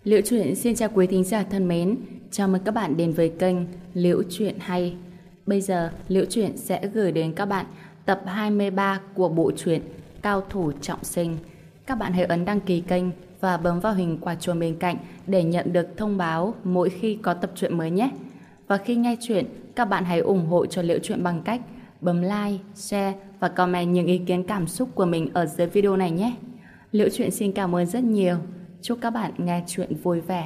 Liễu Chuyện xin chào quý thính giả thân mến, chào mừng các bạn đến với kênh Liễu Chuyện Hay. Bây giờ, Liễu Chuyện sẽ gửi đến các bạn tập 23 của bộ truyện Cao Thủ Trọng Sinh. Các bạn hãy ấn đăng ký kênh và bấm vào hình quả chuông bên cạnh để nhận được thông báo mỗi khi có tập truyện mới nhé. Và khi nghe chuyện, các bạn hãy ủng hộ cho Liễu Chuyện bằng cách bấm like, share và comment những ý kiến cảm xúc của mình ở dưới video này nhé. Liễu Chuyện xin cảm ơn rất nhiều. Chúc các bạn nghe chuyện vui vẻ.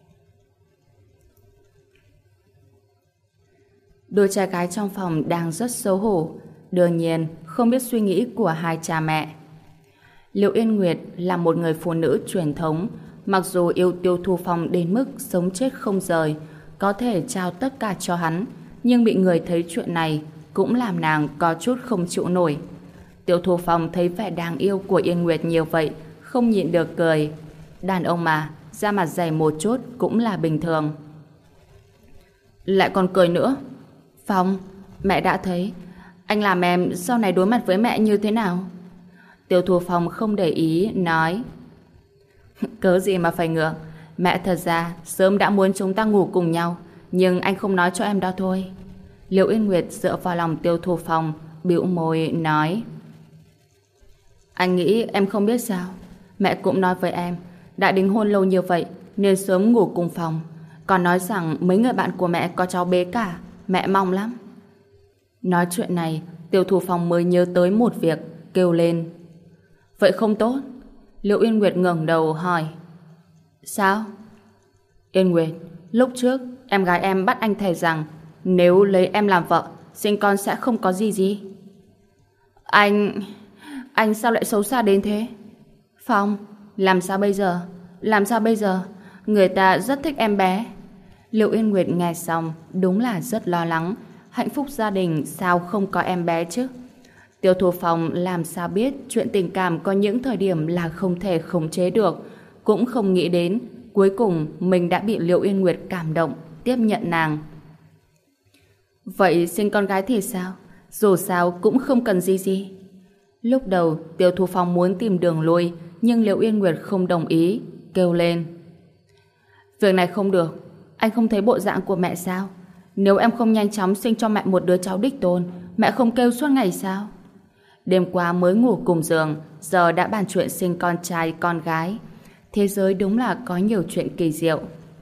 Đôi trai gái trong phòng đang rất xấu hổ, đương nhiên không biết suy nghĩ của hai cha mẹ. Liễu Yên Nguyệt là một người phụ nữ truyền thống, mặc dù yêu Tiêu Thu Phong đến mức sống chết không rời, có thể trao tất cả cho hắn, nhưng bị người thấy chuyện này cũng làm nàng có chút không chịu nổi. Tiêu Thu Phong thấy vẻ đáng yêu của Yên Nguyệt nhiều vậy, không nhịn được cười. Đàn ông mà, da mặt dày một chút cũng là bình thường. Lại còn cười nữa. Phong, mẹ đã thấy. Anh làm em sau này đối mặt với mẹ như thế nào? Tiêu Thu Phong không để ý, nói. Cớ gì mà phải ngượng. Mẹ thật ra sớm đã muốn chúng ta ngủ cùng nhau, nhưng anh không nói cho em đó thôi. Liễu Yên Nguyệt dựa vào lòng Tiêu Thu Phong, bĩu môi, nói. Anh nghĩ em không biết sao. Mẹ cũng nói với em, đã đính hôn lâu như vậy nên sớm ngủ cùng phòng. Còn nói rằng mấy người bạn của mẹ có cháu bé cả, mẹ mong lắm. Nói chuyện này, Tiêu Thu Phong mới nhớ tới một việc, kêu lên. Vậy không tốt. Liễu Yên Nguyệt ngẩng đầu hỏi. Sao? Yên Nguyệt, lúc trước em gái em bắt anh thề rằng nếu lấy em làm vợ, sinh con sẽ không có gì. Anh sao lại xấu xa đến thế? Phong, làm sao bây giờ? Làm sao bây giờ? Người ta rất thích em bé. Liễu Yên Nguyệt nghe xong đúng là rất lo lắng. Hạnh phúc gia đình sao không có em bé chứ? Tiêu Thu Phong làm sao biết chuyện tình cảm có những thời điểm là không thể khống chế được. Cũng không nghĩ đến cuối cùng mình đã bị Liễu Yên Nguyệt cảm động tiếp nhận nàng. Vậy sinh con gái thì sao? Dù sao cũng không cần gì. Lúc đầu Tiêu Thu Phong muốn tìm đường lui, nhưng Liễu Yên Nguyệt không đồng ý, kêu lên. Việc này không được. Anh không thấy bộ dạng của mẹ sao? Nếu em không nhanh chóng sinh cho mẹ một đứa cháu đích tôn, mẹ không kêu suốt ngày sao? Đêm qua mới ngủ cùng giường, giờ đã bàn chuyện sinh con trai con gái. Thế giới đúng là có nhiều chuyện kỳ diệu.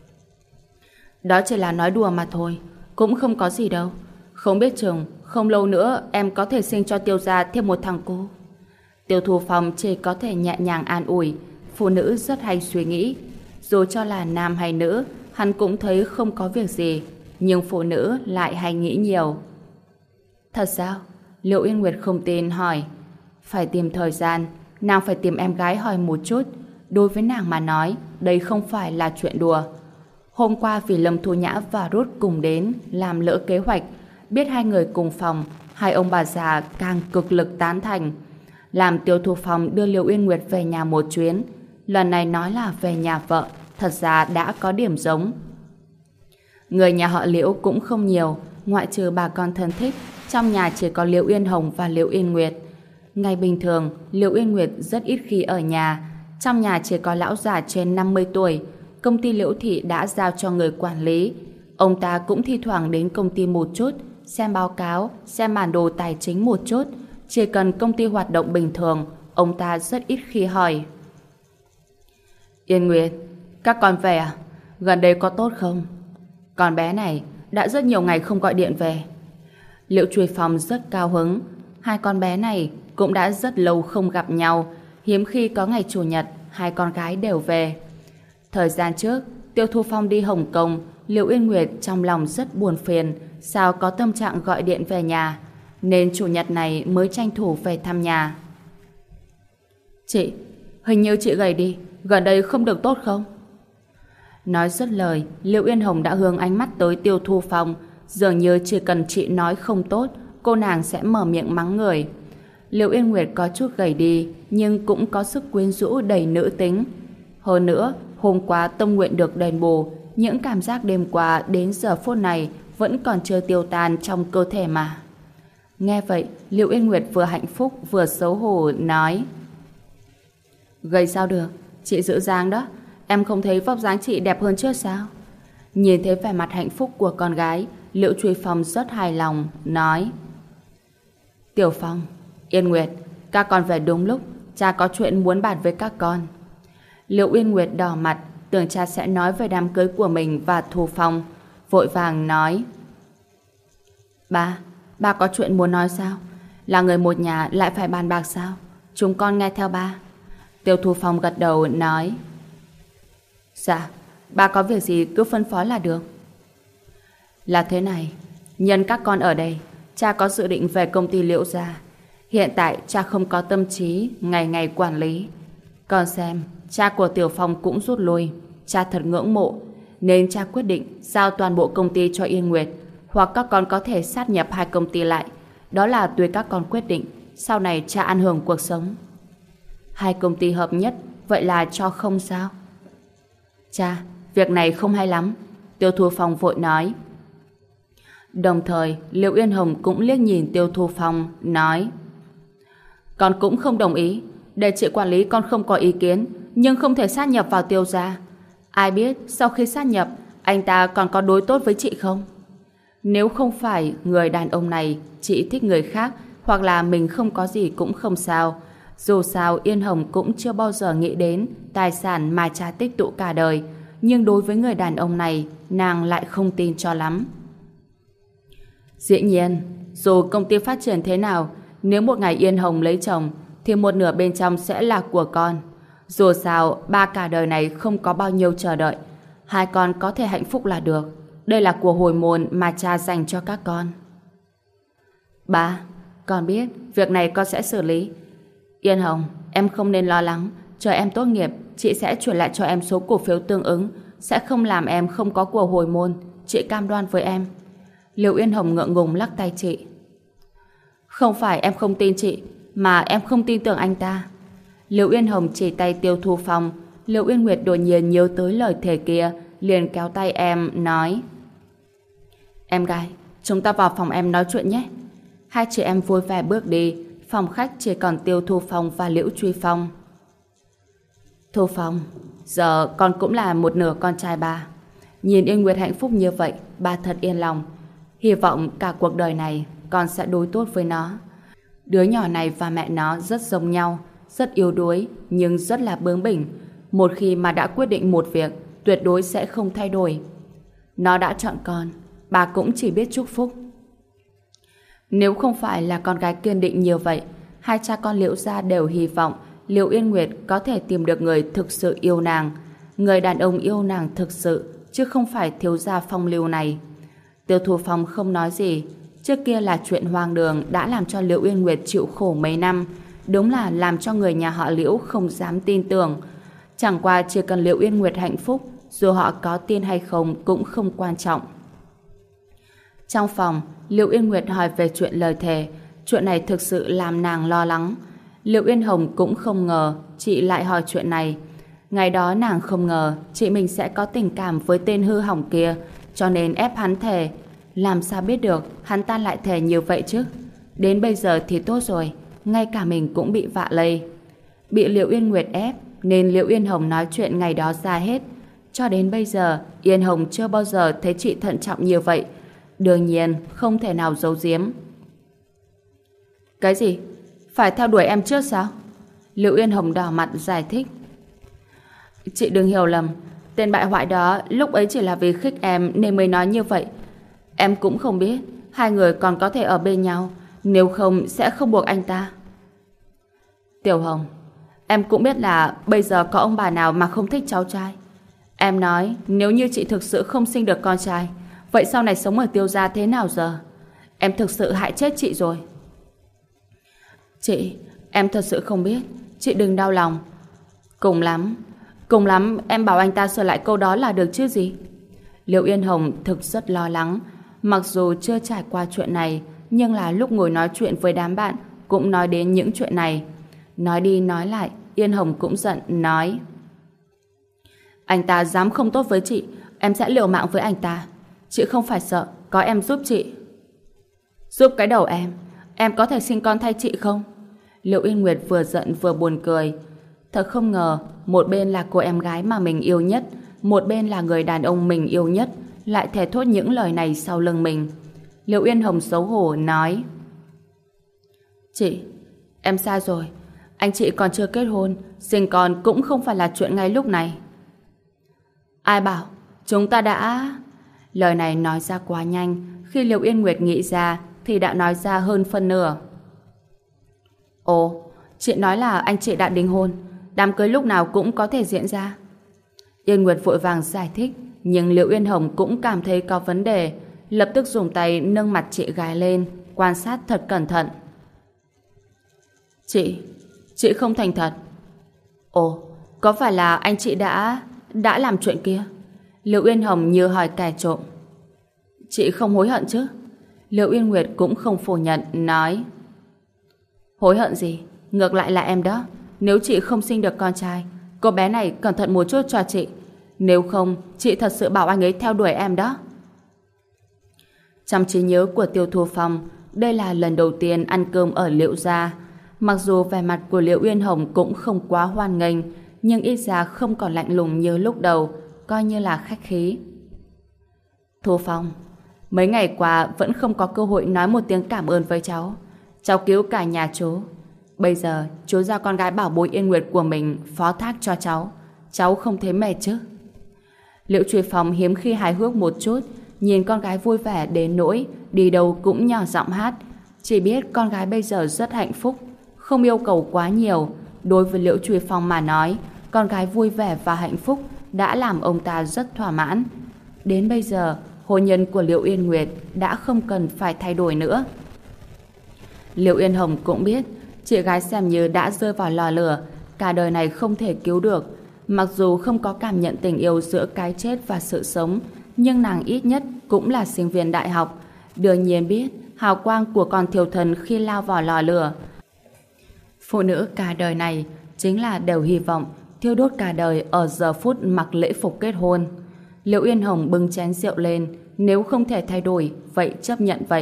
Đó chỉ là nói đùa mà thôi, cũng không có gì đâu. Không biết chừng không lâu nữa em có thể sinh cho Tiêu gia thêm một thằng cu. Tiêu Thu Phong chỉ có thể nhẹ nhàng an ủi. Phụ nữ rất hay suy nghĩ, dù cho là nam hay nữ, hắn cũng thấy không có việc gì, nhưng phụ nữ lại hay nghĩ nhiều. Thật sao? Liễu Yên Nguyệt không tin, hỏi. Phải tìm thời gian, nàng phải tìm em gái hỏi một chút. Đối với nàng mà nói, đây không phải là chuyện đùa. Hôm qua vì Lâm Thu Nhã và Rút cùng đến làm lỡ kế hoạch, biết hai người cùng phòng, hai ông bà già càng cực lực tán thành, làm Tiêu Thu Phong đưa Liễu Yên Nguyệt về nhà một chuyến. Lần này nói là về nhà vợ, thật ra đã có điểm giống. Người nhà họ Liễu cũng không nhiều, ngoại trừ bà con thân thích, trong nhà chỉ có Liễu Yên Hồng và Liễu Yên Nguyệt. Ngày bình thường, Liễu Yên Nguyệt rất ít khi ở nhà, trong nhà chỉ có lão già trên 50 tuổi. Công ty Liễu Thị đã giao cho người quản lý. Ông ta cũng thi thoảng đến công ty một chút, xem báo cáo, xem bản đồ tài chính một chút. Chỉ cần công ty hoạt động bình thường, ông ta rất ít khi hỏi. Yên Nguyệt, các con về à? Gần đây có tốt không? Con bé này đã rất nhiều ngày không gọi điện về. Liễu Truy Phong rất cao hứng. Hai con bé này cũng đã rất lâu không gặp nhau. Hiếm khi có ngày chủ nhật, hai con gái đều về. Thời gian trước, Tiêu Thu Phong đi Hồng Kông, Liễu Yên Nguyệt trong lòng rất buồn phiền, sao có tâm trạng gọi điện về nhà, nên chủ nhật này mới tranh thủ về thăm nhà. Chị, hình như chị gầy đi, gần đây không được tốt không? Nói dứt lời, Liễu Yên Hồng đã hướng ánh mắt tới Tiêu Thu Phong, dường như chỉ cần chị nói không tốt, cô nàng sẽ mở miệng mắng người. Liễu Yên Nguyệt có chút gầy đi, nhưng cũng có sức quyến rũ đầy nữ tính. Hơn nữa, hôm qua tâm nguyện được đền bù, những cảm giác đêm qua đến giờ phút này vẫn còn chưa tiêu tan trong cơ thể mà. Nghe vậy, Liễu Yên Nguyệt vừa hạnh phúc vừa xấu hổ nói. Gầy sao được, chị giữ dáng đó. em không thấy vóc dáng chị đẹp hơn trước sao? Nhìn thấy vẻ mặt hạnh phúc của con gái, Liễu Truy Phong rất hài lòng, nói: Tiểu Phong, Yên Nguyệt, các con về đúng lúc, cha có chuyện muốn bàn với các con. Liễu Yên Nguyệt đỏ mặt, tưởng cha sẽ nói về đám cưới của mình và Thu Phong, vội vàng nói: Ba có chuyện muốn nói sao? Là người một nhà lại phải bàn bạc sao? Chúng con nghe theo ba. Tiêu Thu Phong gật đầu nói: Dạ, ba có việc gì cứ phân phó là được. Là thế này, nhân các con ở đây, cha có dự định về công ty Liễu gia. Hiện tại cha không có tâm trí ngày ngày quản lý. Con xem, cha của Tiểu Phong cũng rút lui, cha thật ngưỡng mộ, nên cha quyết định giao toàn bộ công ty cho Yên Nguyệt, hoặc các con có thể sát nhập hai công ty lại. Đó là tùy các con quyết định, sau này cha ăn hưởng cuộc sống. Hai công ty hợp nhất, vậy là cho không sao? Cha, việc này không hay lắm. Tiêu Thu Phong vội nói. Đồng thời, Liễu Yên Hồng cũng liếc nhìn Tiêu Thu Phong, nói: Con cũng không đồng ý. Để chị quản lý con không có ý kiến, nhưng không thể sát nhập vào Tiêu gia. Ai biết sau khi sát nhập, anh ta còn có đối tốt với chị không? Nếu không phải người đàn ông này, chị thích người khác, hoặc là mình không có gì cũng không sao. Dù sao Yên Hồng cũng chưa bao giờ nghĩ đến tài sản mà cha tích tụ cả đời, nhưng đối với người đàn ông này, nàng lại không tin cho lắm. Dĩ nhiên, dù công ty phát triển thế nào, nếu một ngày Yên Hồng lấy chồng, thì một nửa bên trong sẽ là của con. Dù sao, ba cả đời này không có bao nhiêu chờ đợi. Hai con có thể hạnh phúc là được. Đây là của hồi môn mà cha dành cho các con. Ba, con biết, việc này con sẽ xử lý. Yên Hồng, em không nên lo lắng. Chờ em tốt nghiệp, chị sẽ chuyển lại cho em số cổ phiếu tương ứng, sẽ không làm em không có của hồi môn. Chị cam đoan với em. Liễu Yên Hồng ngượng ngùng lắc tay chị. Không phải em không tin chị, mà em không tin tưởng anh ta. Liễu Yên Hồng chỉ tay Tiêu Thu Phong. Liễu Yên Nguyệt đột nhiên nhớ tới lời thề kia, liền kéo tay em, nói: Em gái, chúng ta vào phòng em nói chuyện nhé. Hai chị em vui vẻ bước đi. Phòng khách chỉ còn Tiêu Thu Phong và Liễu Truy Phong. Thu Phong, giờ con cũng là một nửa con trai ba. Nhìn Yên Nguyệt hạnh phúc như vậy, ba thật yên lòng. Hy vọng cả cuộc đời này con sẽ đối tốt với nó. Đứa nhỏ này và mẹ nó rất giống nhau, rất yếu đuối, nhưng rất là bướng bỉnh. Một khi mà đã quyết định một việc, tuyệt đối sẽ không thay đổi. Nó đã chọn con, bà cũng chỉ biết chúc phúc. Nếu không phải là con gái kiên định như vậy, hai cha con Liễu gia đều hy vọng Liễu Yên Nguyệt có thể tìm được người thực sự yêu nàng, người đàn ông yêu nàng thực sự, chứ không phải thiếu gia phong lưu này. Tiêu Thu Phong không nói gì. Trước kia là chuyện hoang đường đã làm cho Liễu Yên Nguyệt chịu khổ mấy năm, đúng là làm cho người nhà họ Liễu không dám tin tưởng. Chẳng qua chỉ cần Liễu Yên Nguyệt hạnh phúc, dù họ có tin hay không cũng không quan trọng. Trong phòng, Liễu Yên Nguyệt hỏi về chuyện lời thề. Chuyện này thực sự làm nàng lo lắng. Liễu Yên Hồng cũng không ngờ chị lại hỏi chuyện này. Ngày đó nàng không ngờ chị mình sẽ có tình cảm với tên hư hỏng kia, cho nên ép hắn thề. Làm sao biết được hắn ta lại thề như vậy chứ? Đến bây giờ thì tốt rồi, ngay cả mình cũng bị vạ lây. Bị Liễu Yên Nguyệt ép nên Liễu Yên Hồng nói chuyện ngày đó ra hết. Cho đến bây giờ Yên Hồng chưa bao giờ thấy chị thận trọng như vậy. Đương nhiên không thể nào giấu giếm. Cái gì? Phải theo đuổi em trước sao? Liễu Yên Hồng đỏ mặt giải thích. Chị đừng hiểu lầm, tên bại hoại đó lúc ấy chỉ là vì khích em nên mới nói như vậy. Em cũng không biết hai người còn có thể ở bên nhau, nếu không sẽ không buộc anh ta. Tiểu Hồng, em cũng biết là bây giờ có ông bà nào mà không thích cháu trai. Em nói nếu như chị thực sự không sinh được con trai, vậy sau này sống ở Tiêu gia thế nào giờ? Em thực sự hại chết chị rồi. Chị, em thật sự không biết. Chị đừng đau lòng. Cùng lắm em bảo anh ta sửa lại câu đó là được chứ gì. Liễu Yên Hồng thực rất lo lắng. Mặc dù chưa trải qua chuyện này, nhưng là lúc ngồi nói chuyện với đám bạn cũng nói đến những chuyện này. Nói đi nói lại, Yên Hồng cũng giận, nói: Anh ta dám không tốt với chị, em sẽ liều mạng với anh ta. Chị không phải sợ, có em giúp chị. Giúp cái đầu em có thể sinh con thay chị không? Liễu Yên Nguyệt vừa giận vừa buồn cười. Thật không ngờ, một bên là cô em gái mà mình yêu nhất, một bên là người đàn ông mình yêu nhất, lại thề thốt những lời này sau lưng mình. Liệu Yên Hồng xấu hổ nói: Chị, em sai rồi. Anh chị còn chưa kết hôn, sinh con cũng không phải là chuyện ngay lúc này. Ai bảo, chúng ta đã... Lời này nói ra quá nhanh, khi Liệu Yên Nguyệt nghĩ ra thì đã nói ra hơn phân nửa. Ồ, chị nói là anh chị đã đính hôn, đám cưới lúc nào cũng có thể diễn ra. Yên Nguyệt vội vàng giải thích, nhưng Liệu Yên Hồng cũng cảm thấy có vấn đề, lập tức dùng tay nâng mặt chị gái lên, quan sát thật cẩn thận. Chị không thành thật. Ồ, có phải là anh chị đã làm chuyện kia? Liệu Yên Hồng như hỏi kẻ trộm. Chị không hối hận chứ? Liệu Yên Nguyệt cũng không phủ nhận, nói: Hối hận gì? Ngược lại là em đó. Nếu chị không sinh được con trai, cô bé này cẩn thận một chút cho chị. Nếu không, chị thật sự bảo anh ấy theo đuổi em đó. Trong trí nhớ của Tiêu Thu Phong, đây là lần đầu tiên ăn cơm ở Liệu gia. Mặc dù vẻ mặt của Liệu Yên Hồng cũng không quá hoan nghênh, nhưng ít ra không còn lạnh lùng như lúc đầu, coi như là khách khí. Thu Phong, mấy ngày qua vẫn không có cơ hội nói một tiếng cảm ơn với cháu. Cháu cứu cả nhà chú. Bây giờ chú giao con gái bảo bối Yên Nguyệt của mình phó thác cho cháu. Cháu không thấy mệt chứ? Liệu Truy Phong hiếm khi hài hước một chút, nhìn con gái vui vẻ đến nỗi đi đâu cũng nhỏ giọng hát. Chỉ biết con gái bây giờ rất hạnh phúc, không yêu cầu quá nhiều. Đối với Liễu Truy Phong mà nói, con gái vui vẻ và hạnh phúc đã làm ông ta rất thỏa mãn. Đến bây giờ, hôn nhân của Liễu Yên Nguyệt đã không cần phải thay đổi nữa. Liễu Yên Hồng cũng biết chị gái xem như đã rơi vào lò lửa, cả đời này không thể cứu được. Mặc dù không có cảm nhận tình yêu giữa cái chết và sự sống, nhưng nàng ít nhất cũng là sinh viên đại học, đương nhiên biết hào quang của con thiêu thân khi lao vào lò lửa. Phụ nữ cả đời này chính là đều hy vọng thiêu đốt cả đời ở giờ phút mặc lễ phục kết hôn. Liễu Yên Hồng bưng chén rượu lên, nếu không thể thay đổi, vậy chấp nhận vậy.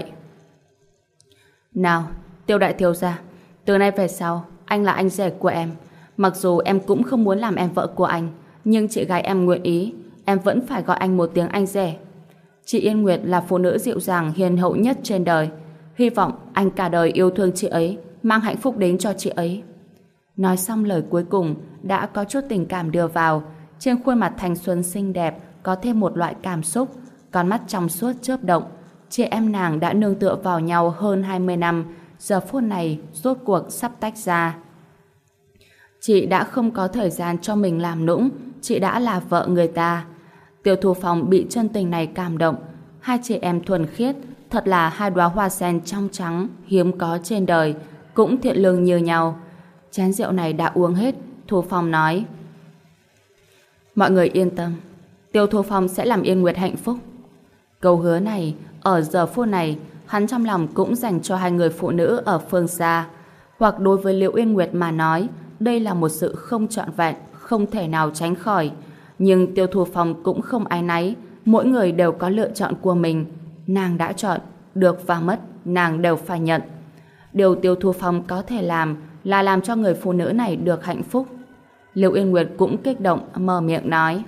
Nào, Tiêu đại thiếu gia, từ nay về sau, anh là anh rể của em. Mặc dù em cũng không muốn làm em vợ của anh, nhưng chị gái em nguyện ý, em vẫn phải gọi anh một tiếng anh rể. Chị Yên Nguyệt là phụ nữ dịu dàng hiền hậu nhất trên đời. Hy vọng anh cả đời yêu thương chị ấy, mang hạnh phúc đến cho chị ấy. Nói xong lời cuối cùng, đã có chút tình cảm đưa vào. Trên khuôn mặt thanh xuân xinh đẹp có thêm một loại cảm xúc, con mắt trong suốt chớp động. Chị em nàng đã nương tựa vào nhau hơn 20 năm, giờ phút này rốt cuộc sắp tách ra. Chị đã không có thời gian cho mình làm nũng, chị đã là vợ người ta. Tiêu Thu Phong bị chân tình này cảm động. Hai chị em thuần khiết, thật là hai đóa hoa sen trong trắng, hiếm có trên đời, cũng thiện lương như nhau. Chén rượu này đã uống hết, Thu Phong nói: Mọi người yên tâm, Tiêu Thu Phong sẽ làm Yên Nguyệt hạnh phúc. Câu hứa này, ở giờ phút này, hắn trong lòng cũng dành cho hai người phụ nữ ở phương xa. Hoặc đối với Liễu Yên Nguyệt mà nói, đây là một sự không trọn vẹn, không thể nào tránh khỏi. Nhưng Tiêu Thu Phong cũng không áy náy, mỗi người đều có lựa chọn của mình. Nàng đã chọn, được và mất, nàng đều phải nhận. Điều Tiêu Thu Phong có thể làm là làm cho người phụ nữ này được hạnh phúc. Liễu Yên Nguyệt cũng kích động, mở miệng nói: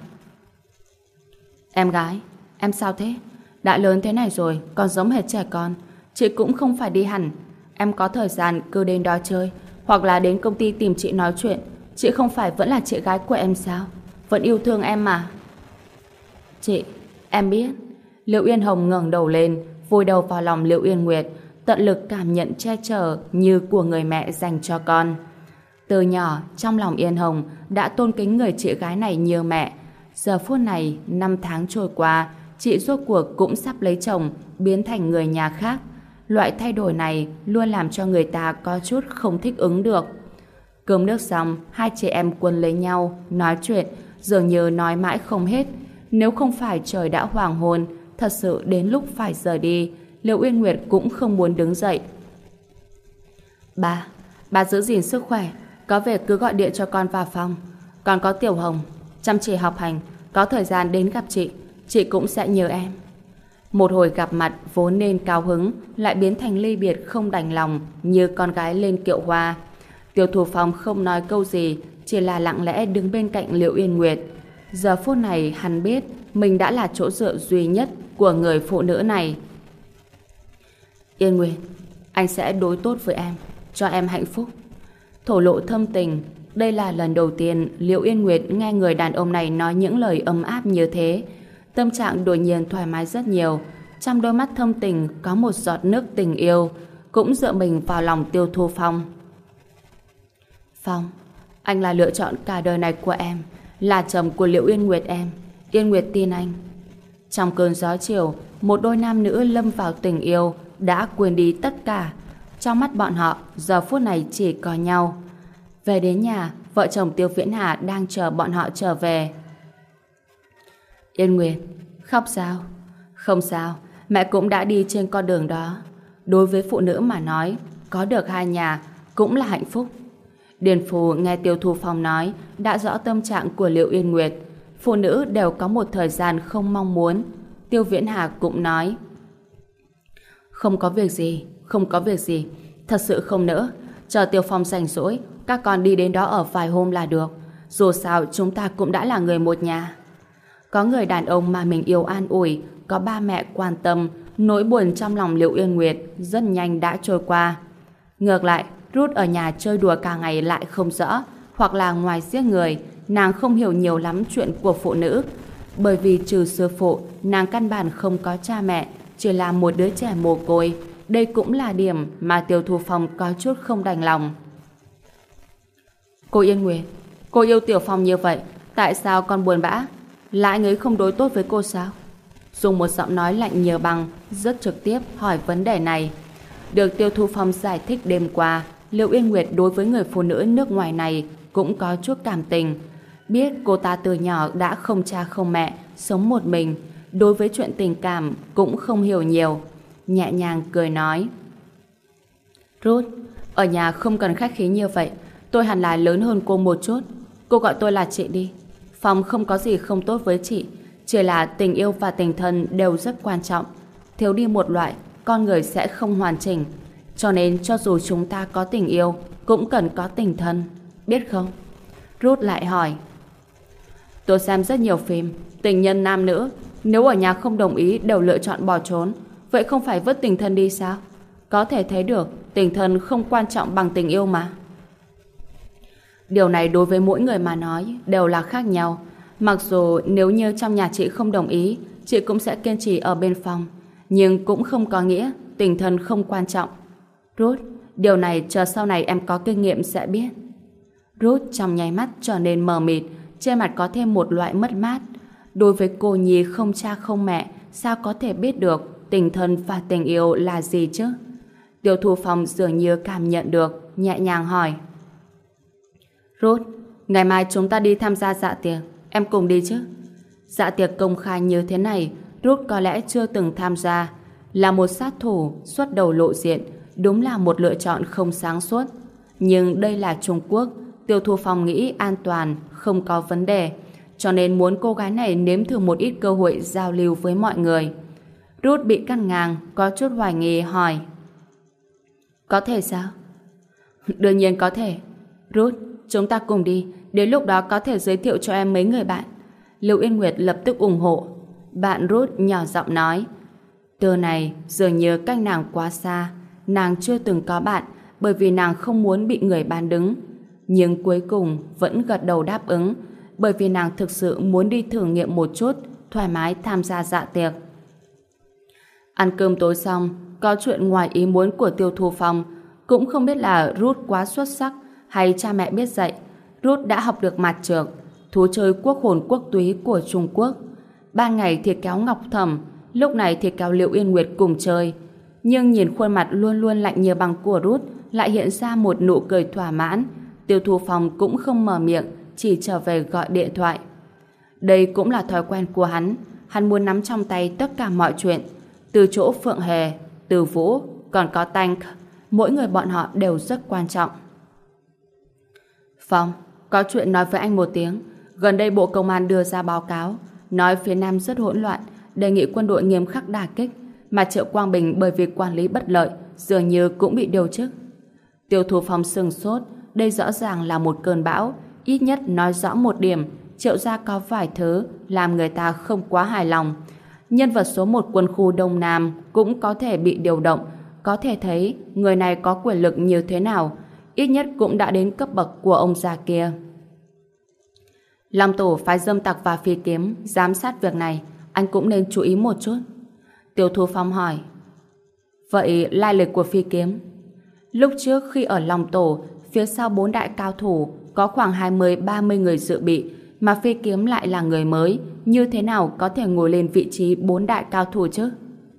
Em gái, em sao thế? Đã lớn thế này rồi, còn giống hệt trẻ con. Chị cũng không phải đi hẳn. Em có thời gian cứ đến đó chơi, hoặc là đến công ty tìm chị nói chuyện. Chị không phải vẫn là chị gái của em sao? Vẫn yêu thương em mà. Chị, em biết. Liễu Yên Hồng ngẩng đầu lên, vùi đầu vào lòng Liễu Yên Nguyệt, tận lực cảm nhận che chở như của người mẹ dành cho con. Từ nhỏ, trong lòng Yên Hồng đã tôn kính người chị gái này như mẹ. Giờ phút này, 5 tháng trôi qua, chị rốt cuộc cũng sắp lấy chồng, biến thành người nhà khác. Loại thay đổi này luôn làm cho người ta có chút không thích ứng được. Cơm nước xong, hai chị em quấn lấy nhau, nói chuyện, dường như nói mãi không hết. Nếu không phải trời đã hoàng hôn, thật sự đến lúc phải rời đi, Liễu Uyên Nguyệt cũng không muốn đứng dậy. Bà giữ gìn sức khỏe, có việc cứ gọi điện cho con vào phòng. Còn có Tiểu Hồng, chăm chỉ học hành, có thời gian đến gặp chị cũng sẽ nhớ em. Một hồi gặp mặt vốn nên cao hứng, lại biến thành ly biệt không đành lòng, như con gái lên kiệu hoa. Tiêu Thu Phong không nói câu gì, chỉ là lặng lẽ đứng bên cạnh Liệu Yên Nguyệt. Giờ phút này hắn biết mình đã là chỗ dựa duy nhất của người phụ nữ này. Yên Nguyệt, anh sẽ đối tốt với em, cho em hạnh phúc. Thổ lộ thâm tình. Đây là lần đầu tiên Liệu Yên Nguyệt nghe người đàn ông này nói những lời ấm áp như thế. Tâm trạng đột nhiên thoải mái rất nhiều. Trong đôi mắt thâm tình có một giọt nước tình yêu, cũng dựa mình vào lòng Tiêu Thu Phong. Phong, anh là lựa chọn cả đời này của em, là chồng của Liệu Yên Nguyệt em. Yên Nguyệt tin anh. Trong cơn gió chiều, một đôi nam nữ lâm vào tình yêu, đã quên đi tất cả. Trong mắt bọn họ, giờ phút này chỉ có nhau. Về đến nhà, vợ chồng Tiêu Viễn Hà đang chờ bọn họ trở về. Yên Nguyệt, khóc sao? Không sao, mẹ cũng đã đi trên con đường đó. Đối với phụ nữ mà nói, có được hai nhà cũng là hạnh phúc. Điền Phù nghe Tiêu Thu Phong nói, đã rõ tâm trạng của Liệu Yên Nguyệt. Phụ nữ đều có một thời gian không mong muốn. Tiêu Viễn Hà cũng nói, không có việc gì, không có việc gì. Thật sự không nỡ. Chờ Tiêu Phong rảnh rỗi, các con đi đến đó ở vài hôm là được. Dù sao chúng ta cũng đã là người một nhà. Có người đàn ông mà mình yêu an ủi, có ba mẹ quan tâm, nỗi buồn trong lòng Liệu Yên Nguyệt rất nhanh đã trôi qua. Ngược lại, Ruth ở nhà chơi đùa cả ngày lại không rõ, hoặc là ngoài giết người, nàng không hiểu nhiều lắm chuyện của phụ nữ. Bởi vì trừ sư phụ, nàng căn bản không có cha mẹ, chỉ là một đứa trẻ mồ côi. Đây cũng là điểm mà Tiêu Thu Phong có chút không đành lòng. Cô Yên Nguyệt, cô yêu Tiểu Phong như vậy, tại sao con buồn bã? Là anh ấy không đối tốt với cô sao? Dùng một giọng nói lạnh như băng, rất trực tiếp hỏi vấn đề này. Được Tiêu Thu Phong giải thích đêm qua, Liệu Yên Nguyệt đối với người phụ nữ nước ngoài này cũng có chút cảm tình. Biết cô ta từ nhỏ đã không cha không mẹ, sống một mình, đối với chuyện tình cảm cũng không hiểu nhiều. Nhẹ nhàng cười nói, Ruth, ở nhà không cần khách khí như vậy. Tôi hẳn là lớn hơn cô một chút. Cô gọi tôi là chị đi. Phong không có gì không tốt với chị, chỉ là tình yêu và tình thân đều rất quan trọng. Thiếu đi một loại, con người sẽ không hoàn chỉnh. Cho nên cho dù chúng ta có tình yêu, cũng cần có tình thân, biết không? Ruth lại hỏi, tôi xem rất nhiều phim tình nhân nam nữ, nếu ở nhà không đồng ý đều lựa chọn bỏ trốn, vậy không phải vứt tình thân đi sao? Có thể thấy được tình thân không quan trọng bằng tình yêu mà. Điều này đối với mỗi người mà nói đều là khác nhau. Mặc dù nếu như trong nhà chị không đồng ý, chị cũng sẽ kiên trì ở bên Phong, nhưng cũng không có nghĩa tình thân không quan trọng. Ruth, điều này chờ sau này em có kinh nghiệm sẽ biết. Ruth trong nháy mắt trở nên mờ mịt, trên mặt có thêm một loại mất mát. Đối với cô nhi không cha không mẹ, sao có thể biết được tình thân và tình yêu là gì chứ? Tiêu Thu Phong dường như cảm nhận được, nhẹ nhàng hỏi, Ruth, ngày mai chúng ta đi tham gia dạ tiệc, em cùng đi chứ? Dạ tiệc công khai như thế này, Ruth có lẽ chưa từng tham gia. Là một sát thủ xuất đầu lộ diện, đúng là một lựa chọn không sáng suốt. Nhưng đây là Trung Quốc, Tiêu Thu Phong nghĩ an toàn, không có vấn đề, cho nên muốn cô gái này nếm thử một ít cơ hội giao lưu với mọi người. Ruth bị cắt ngang, có chút hoài nghi hỏi, có thể sao? Đương nhiên có thể. Ruth, chúng ta cùng đi, đến lúc đó có thể giới thiệu cho em mấy người bạn. Lưu Yên Nguyệt lập tức ủng hộ. Bạn Ruth nhỏ giọng nói, từ này dường như cách nàng quá xa, nàng chưa từng có bạn bởi vì nàng không muốn bị người bán đứng. Nhưng cuối cùng vẫn gật đầu đáp ứng, bởi vì nàng thực sự muốn đi thử nghiệm một chút, thoải mái tham gia dạ tiệc. Ăn cơm tối xong, có chuyện ngoài ý muốn của Tiêu Thu Phong, cũng không biết là Ruth quá xuất sắc hay cha mẹ biết dạy. Ruth đã học được mạt trược, thú chơi quốc hồn quốc túy của Trung Quốc. Ban ngày thì kéo Ngọc Thẩm, lúc này thì kéo Liệu Yên Nguyệt cùng chơi. Nhưng nhìn khuôn mặt luôn luôn lạnh như băng của Ruth lại hiện ra một nụ cười thỏa mãn. Tiêu Thu Phong cũng không mở miệng, chỉ trở về gọi điện thoại. Đây cũng là thói quen của hắn muốn nắm trong tay tất cả mọi chuyện. Từ chỗ Phượng Hề, Từ Vũ, còn có Tank, mỗi người bọn họ đều rất quan trọng. Phong, có chuyện nói với anh một tiếng. Gần đây Bộ Công an đưa ra báo cáo, nói phía Nam rất hỗn loạn, đề nghị quân đội nghiêm khắc đả kích, mà Triệu Quang Bình bởi vì quản lý bất lợi, dường như cũng bị điều chức. Tiêu Thu Phong sừng sốt, đây rõ ràng là một cơn bão, ít nhất nói rõ một điểm, Triệu gia có vài thứ làm người ta không quá hài lòng. Nhân vật số 1 quân khu Đông Nam cũng có thể bị điều động, có thể thấy người này có quyền lực như thế nào, ít nhất cũng đã đến cấp bậc của ông già kia. Long Tổ phái Dâm Tặc và Phi Kiếm giám sát việc này, anh cũng nên chú ý một chút. Tiêu Thu Phong hỏi. Vậy lai lịch của Phi Kiếm? Lúc trước khi ở Long Tổ, phía sau 4 đại cao thủ có khoảng 20-30 người dự bị, mà Phi Kiếm lại là người mới, như thế nào có thể ngồi lên vị trí 4 đại cao thủ chứ?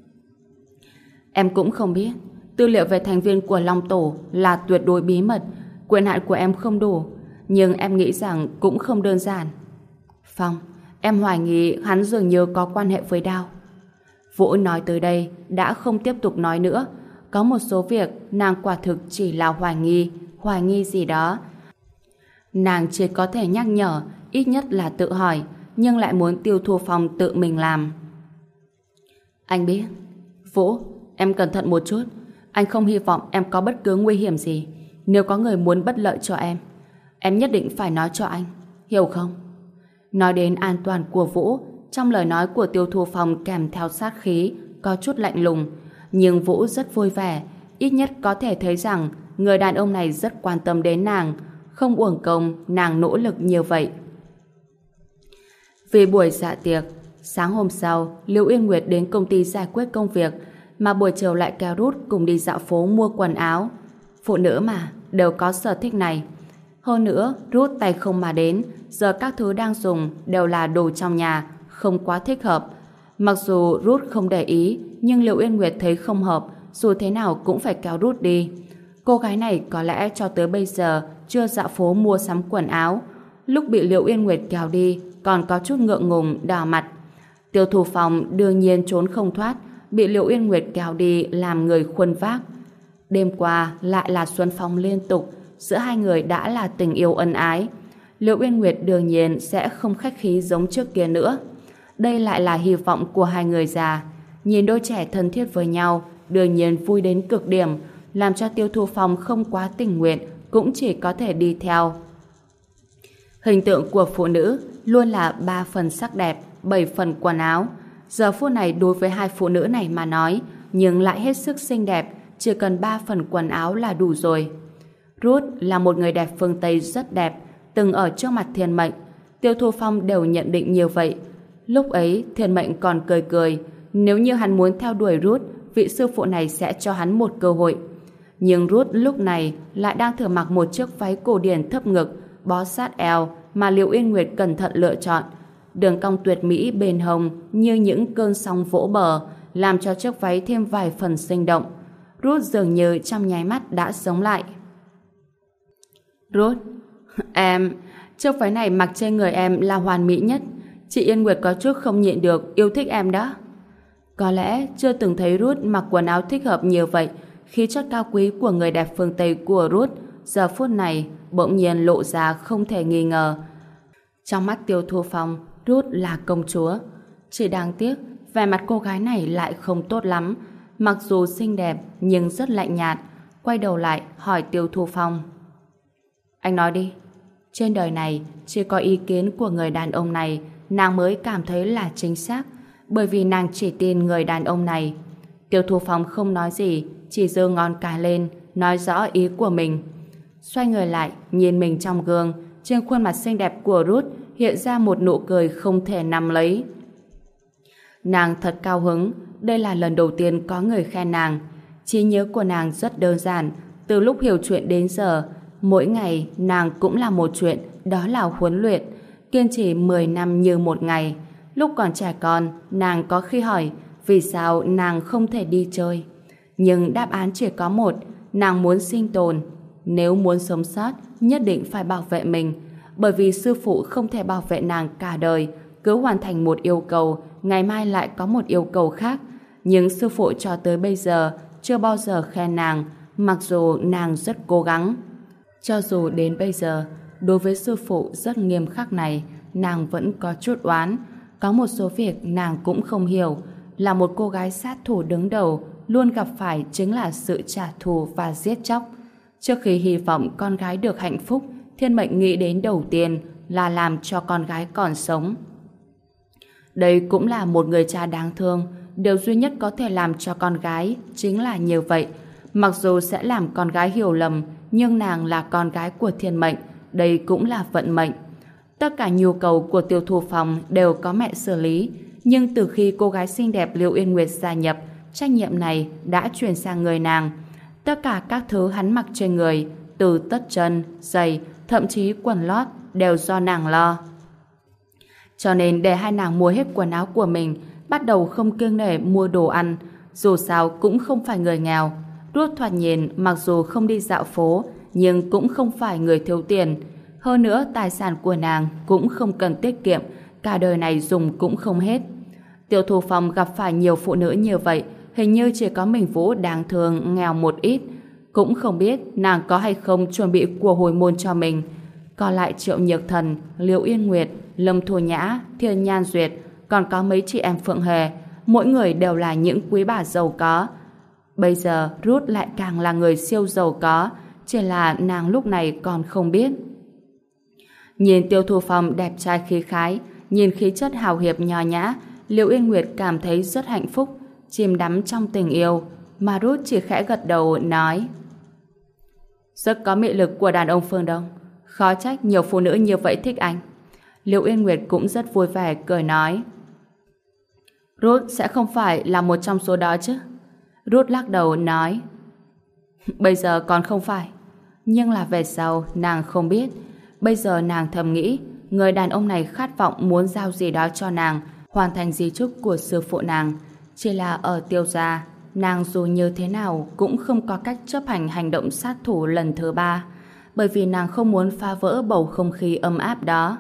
Em cũng không biết. Tư liệu về thành viên của Long Tổ là tuyệt đối bí mật, quyền hạn của em không đủ, nhưng em nghĩ rằng cũng không đơn giản. Phong, em hoài nghi hắn dường như có quan hệ với Đao. Vũ nói tới đây đã không tiếp tục nói nữa. Có một số việc nàng quả thực chỉ là hoài nghi gì đó. Nàng chỉ có thể nhắc nhở, ít nhất là tự hỏi, nhưng lại muốn Tiêu Thu Phong tự mình làm. Anh biết. Vũ, em cẩn thận một chút. Anh không hy vọng em có bất cứ nguy hiểm gì. Nếu có người muốn bất lợi cho em nhất định phải nói cho anh, hiểu không? Nói đến an toàn của Vũ, trong lời nói của Tiêu Thu Phong kèm theo sát khí, có chút lạnh lùng, nhưng Vũ rất vui vẻ, ít nhất có thể thấy rằng người đàn ông này rất quan tâm đến nàng, không uổng công nàng nỗ lực như vậy. Vì buổi dạ tiệc, sáng hôm sau, Lưu Yên Nguyệt đến công ty giải quyết công việc, mà buổi chiều lại kéo Ruth cùng đi dạo phố mua quần áo. Phụ nữ mà, đều có sở thích này. Hơn nữa, Ruth tay không mà đến, giờ các thứ đang dùng đều là đồ trong nhà, không quá thích hợp. Mặc dù Ruth không để ý, nhưng Lưu Yên Nguyệt thấy không hợp, dù thế nào cũng phải kéo Ruth đi. Cô gái này có lẽ cho tới bây giờ chưa dạo phố mua sắm quần áo. Lúc bị Lưu Yên Nguyệt kéo đi, còn có chút ngượng ngùng, đỏ mặt. Tiêu Thu Phong đương nhiên trốn không thoát, bị Lưu Yên Nguyệt kéo đi làm người khuân vác. Đêm qua lại là xuân phong liên tục, giữa hai người đã là tình yêu ân ái. Lưu Yên Nguyệt đương nhiên sẽ không khách khí giống trước kia nữa. Đây lại là hy vọng của hai người già. Nhìn đôi trẻ thân thiết với nhau, đương nhiên vui đến cực điểm, làm cho Tiêu Thu Phong không quá tình nguyện, cũng chỉ có thể đi theo. Hình tượng của phụ nữ luôn là 3 phần sắc đẹp, 7 phần quần áo. Giờ phút này đối với hai phụ nữ này mà nói, nhưng lại hết sức xinh đẹp, chỉ cần 3 phần quần áo là đủ rồi. Ruth là một người đẹp phương Tây rất đẹp, từng ở trước mặt Thiên Mệnh. Tiêu Thu Phong đều nhận định như vậy. Lúc ấy Thiên Mệnh còn cười cười, nếu như hắn muốn theo đuổi Ruth, vị sư phụ này sẽ cho hắn một cơ hội. Nhưng Ruth lúc này lại đang thử mặc một chiếc váy cổ điển thấp ngực, bó sát eo mà Liễu Yên Nguyệt cẩn thận lựa chọn. Đường cong tuyệt mỹ bên hông như những cơn sóng vỗ bờ, làm cho chiếc váy thêm vài phần sinh động. Ruth dường như trong nháy mắt đã sống lại. Ruth, chiếc váy này mặc trên người em là hoàn mỹ nhất. Chị Yên Nguyệt có chút không nhịn được yêu thích em đó. Có lẽ chưa từng thấy Ruth mặc quần áo thích hợp như vậy. Khí chất cao quý của người đẹp phương Tây của Ruth giờ phút này bỗng nhiên lộ ra không thể nghi ngờ. Trong mắt Tiêu Thu Phong, Ruth là công chúa. Chỉ đáng tiếc vẻ mặt cô gái này lại không tốt lắm. Mặc dù xinh đẹp nhưng rất lạnh nhạt. Quay đầu lại hỏi Tiêu Thu Phong. Anh nói đi. Trên đời này chỉ có ý kiến của người đàn ông này nàng mới cảm thấy là chính xác, bởi vì nàng chỉ tin người đàn ông này. Tiêu Thu Phong không nói gì, chỉ giơ ngón cái lên nói rõ ý của mình. Xoay người lại nhìn mình trong gương, trên khuôn mặt xinh đẹp của Ruth hiện ra một nụ cười không thể nắm lấy. Nàng thật cao hứng, đây là lần đầu tiên có người khen nàng. Trí nhớ của nàng rất đơn giản, từ lúc hiểu chuyện đến giờ, mỗi ngày nàng cũng là một chuyện, đó là huấn luyện, kiên trì 10 năm như một ngày. Lúc còn trẻ con, nàng có khi hỏi vì sao nàng không thể đi chơi. Nhưng đáp án chỉ có một, nàng muốn sinh tồn. Nếu muốn sống sót, nhất định phải bảo vệ mình. Bởi vì sư phụ không thể bảo vệ nàng cả đời, cứ hoàn thành một yêu cầu, ngày mai lại có một yêu cầu khác. Nhưng sư phụ cho tới bây giờ chưa bao giờ khen nàng, mặc dù nàng rất cố gắng. Cho dù đến bây giờ, đối với sư phụ rất nghiêm khắc này, nàng vẫn có chút oán. Có một số việc nàng cũng không hiểu. Là một cô gái sát thủ đứng đầu, luôn gặp phải chính là sự trả thù và giết chóc. Trước khi hy vọng con gái được hạnh phúc, Thiên Mệnh nghĩ đến đầu tiên là làm cho con gái còn sống. Đây cũng là một người cha đáng thương, điều duy nhất có thể làm cho con gái chính là như vậy. Mặc dù sẽ làm con gái hiểu lầm, nhưng nàng là con gái của Thiên Mệnh, đây cũng là vận mệnh. Tất cả nhu cầu của Tiêu Thu Phong đều có mẹ xử lý, nhưng từ khi cô gái xinh đẹp Liễu Yên Nguyệt gia nhập, trách nhiệm này đã chuyển sang người nàng. Tất cả các thứ hắn mặc trên người, từ tất chân, giày, thậm chí quần lót đều do nàng lo. Cho nên để hai nàng mua hết quần áo của mình, bắt đầu không kiêng nể mua đồ ăn, dù sao cũng không phải người nghèo. Ruth thoạt nhìn mặc dù không đi dạo phố, nhưng cũng không phải người thiếu tiền. Hơn nữa tài sản của nàng cũng không cần tiết kiệm, cả đời này dùng cũng không hết. Tiêu Thu Phong gặp phải nhiều phụ nữ như vậy, hình như chỉ có mình Vũ đáng thương nghèo một ít. Cũng không biết nàng có hay không chuẩn bị của hồi môn cho mình. Còn lại Triệu Nhược Thần, Liễu Yên Nguyệt, Lâm Thu Nhã, Thiên Nhan Duyệt, còn có mấy chị em Phượng Hề, mỗi người đều là những quý bà giàu có. Bây giờ Ruth lại càng là người siêu giàu có, chỉ là nàng lúc này còn không biết. Nhìn Tiêu Thu Phong đẹp trai khí khái, nhìn khí chất hào hiệp nho nhã, Liễu Yên Nguyệt cảm thấy rất hạnh phúc, chìm đắm trong tình yêu, mà Ruth chỉ khẽ gật đầu nói: rất có mị lực của đàn ông phương Đông, khó trách nhiều phụ nữ như vậy thích anh. Liễu Yên Nguyệt cũng rất vui vẻ cười nói: Ruth sẽ không phải là một trong số đó chứ? Ruth lắc đầu nói: bây giờ còn không phải, nhưng là về sau nàng không biết. Bây giờ nàng thầm nghĩ người đàn ông này khát vọng muốn giao gì đó cho nàng, hoàn thành di chúc của sư phụ nàng. Chỉ là ở Tiêu gia, nàng dù như thế nào cũng không có cách chấp hành hành động sát thủ lần thứ 3, bởi vì nàng không muốn phá vỡ bầu không khí ấm áp đó.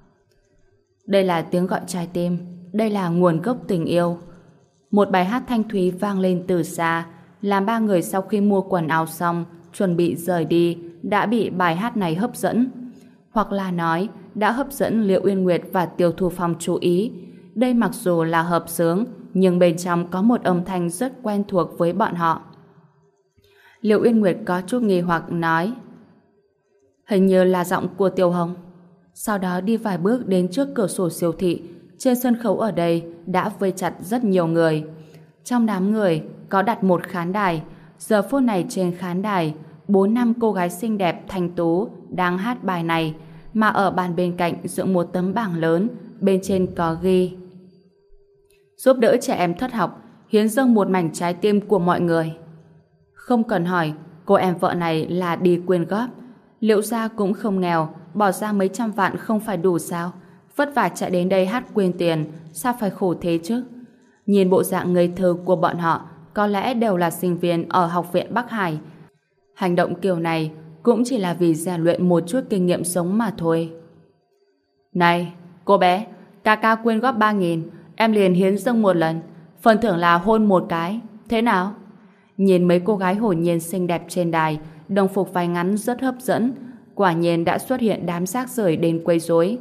Đây là tiếng gọi trái tim, đây là nguồn gốc tình yêu. Một bài hát thanh thúy vang lên từ xa, làm ba người sau khi mua quần áo xong, chuẩn bị rời đi, đã bị bài hát này hấp dẫn. Hoặc là nói, đã hấp dẫn Liễu Uyên Nguyệt và Tiêu Thu Phong chú ý. Đây mặc dù là hợp xướng, nhưng bên trong có một âm thanh rất quen thuộc với bọn họ. Liễu Uyên Nguyệt có chút nghi hoặc nói: hình như là giọng của Tiêu Hồng. Sau đó đi vài bước đến trước cửa sổ siêu thị. Trên sân khấu ở đây đã vây chặt rất nhiều người. Trong đám người có đặt một khán đài. Giờ phút này trên khán đài 4-5 cô gái xinh đẹp thanh tú đang hát bài này, mà ở bàn bên cạnh dựng một tấm bảng lớn, bên trên có ghi: giúp đỡ trẻ em thất học, hiến dâng một mảnh trái tim của mọi người. Không cần hỏi, cô em vợ này là đi quyên góp. Liễu gia cũng không nghèo, bỏ ra mấy trăm vạn không phải đủ sao? Vất vả chạy đến đây hát quyên tiền, sao phải khổ thế chứ? Nhìn bộ dạng ngây thơ của bọn họ, có lẽ đều là sinh viên ở học viện Bắc Hải. Hành động kiểu này cũng chỉ là vì rèn luyện một chút kinh nghiệm sống mà thôi. Này, cô bé, ca ca quyên góp 3.000, em liền hiến dâng một lần, phần thưởng là hôn một cái, thế nào? Nhìn mấy cô gái hồn nhiên xinh đẹp trên đài, đồng phục váy ngắn rất hấp dẫn, quả nhiên đã xuất hiện đám rác rưởi đến quấy rối.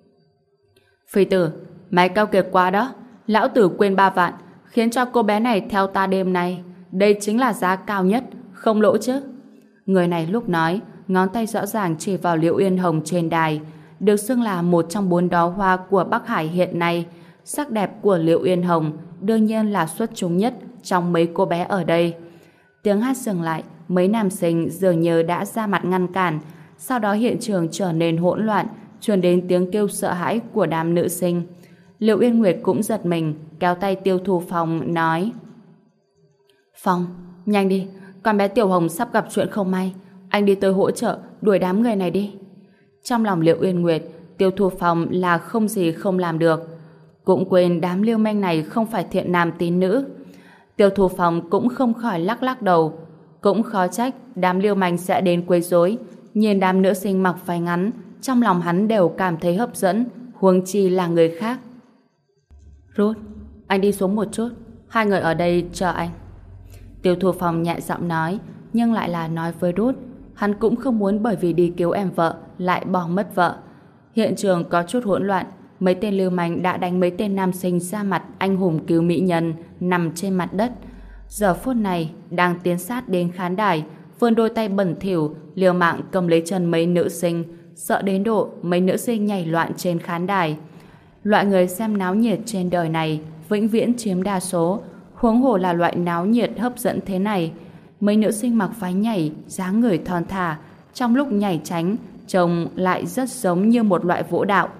Phi tử, mày cao kiệt quá đó, lão tử quên 3 vạn, khiến cho cô bé này theo ta đêm nay, đây chính là giá cao nhất, không lỗ chứ? Người này lúc nói, ngón tay rõ ràng chỉ vào Liễu Uyên Hồng trên đài, được xưng là một trong 4 đóa hoa của Bắc Hải hiện nay. Sắc đẹp của Liễu Uyên Hồng đương nhiên là xuất chúng nhất trong mấy cô bé ở đây. Tiếng hát dừng lại, mấy nam sinh dường như đã ra mặt ngăn cản, sau đó hiện trường trở nên hỗn loạn, truyền đến tiếng kêu sợ hãi của đám nữ sinh. Liễu Uyên Nguyệt cũng giật mình, kéo tay Tiêu Thu Phong nói: Phong, nhanh đi, con bé Tiểu Hồng sắp gặp chuyện không may, anh đi tới hỗ trợ đuổi đám người này đi. Trong lòng Liễu Uyên Nguyệt, Tiêu Thu Phong là không gì không làm được, cũng quên đám lưu manh này không phải thiện nam tín nữ. Tiêu Thu Phong cũng không khỏi lắc lắc đầu, cũng khó trách đám lưu manh sẽ đến quấy rối. Nhìn đám nữ sinh mặc váy ngắn, trong lòng hắn đều cảm thấy hấp dẫn, huống chi là người khác. Ruth, anh đi xuống một chút, hai người ở đây chờ anh. Tiêu Thu Phong nhẹ giọng nói, nhưng lại là nói với Ruth. Hắn cũng không muốn bởi vì đi cứu em vợ lại bỏ mất vợ. Hiện trường có chút hỗn loạn, mấy tên lưu manh đã đánh mấy tên nam sinh ra mặt anh hùng cứu mỹ nhân nằm trên mặt đất. Giờ phút này đang tiến sát đến khán đài, vươn đôi tay bẩn thỉu liều mạng cầm lấy chân mấy nữ sinh, sợ đến độ mấy nữ sinh nhảy loạn trên khán đài. Loại người xem náo nhiệt trên đời này vĩnh viễn chiếm đa số, huống hồ là loại náo nhiệt hấp dẫn thế này. Mấy nữ sinh mặc váy nhảy, dáng người thon thả, trong lúc nhảy tránh, trông lại rất giống như một loại vũ đạo.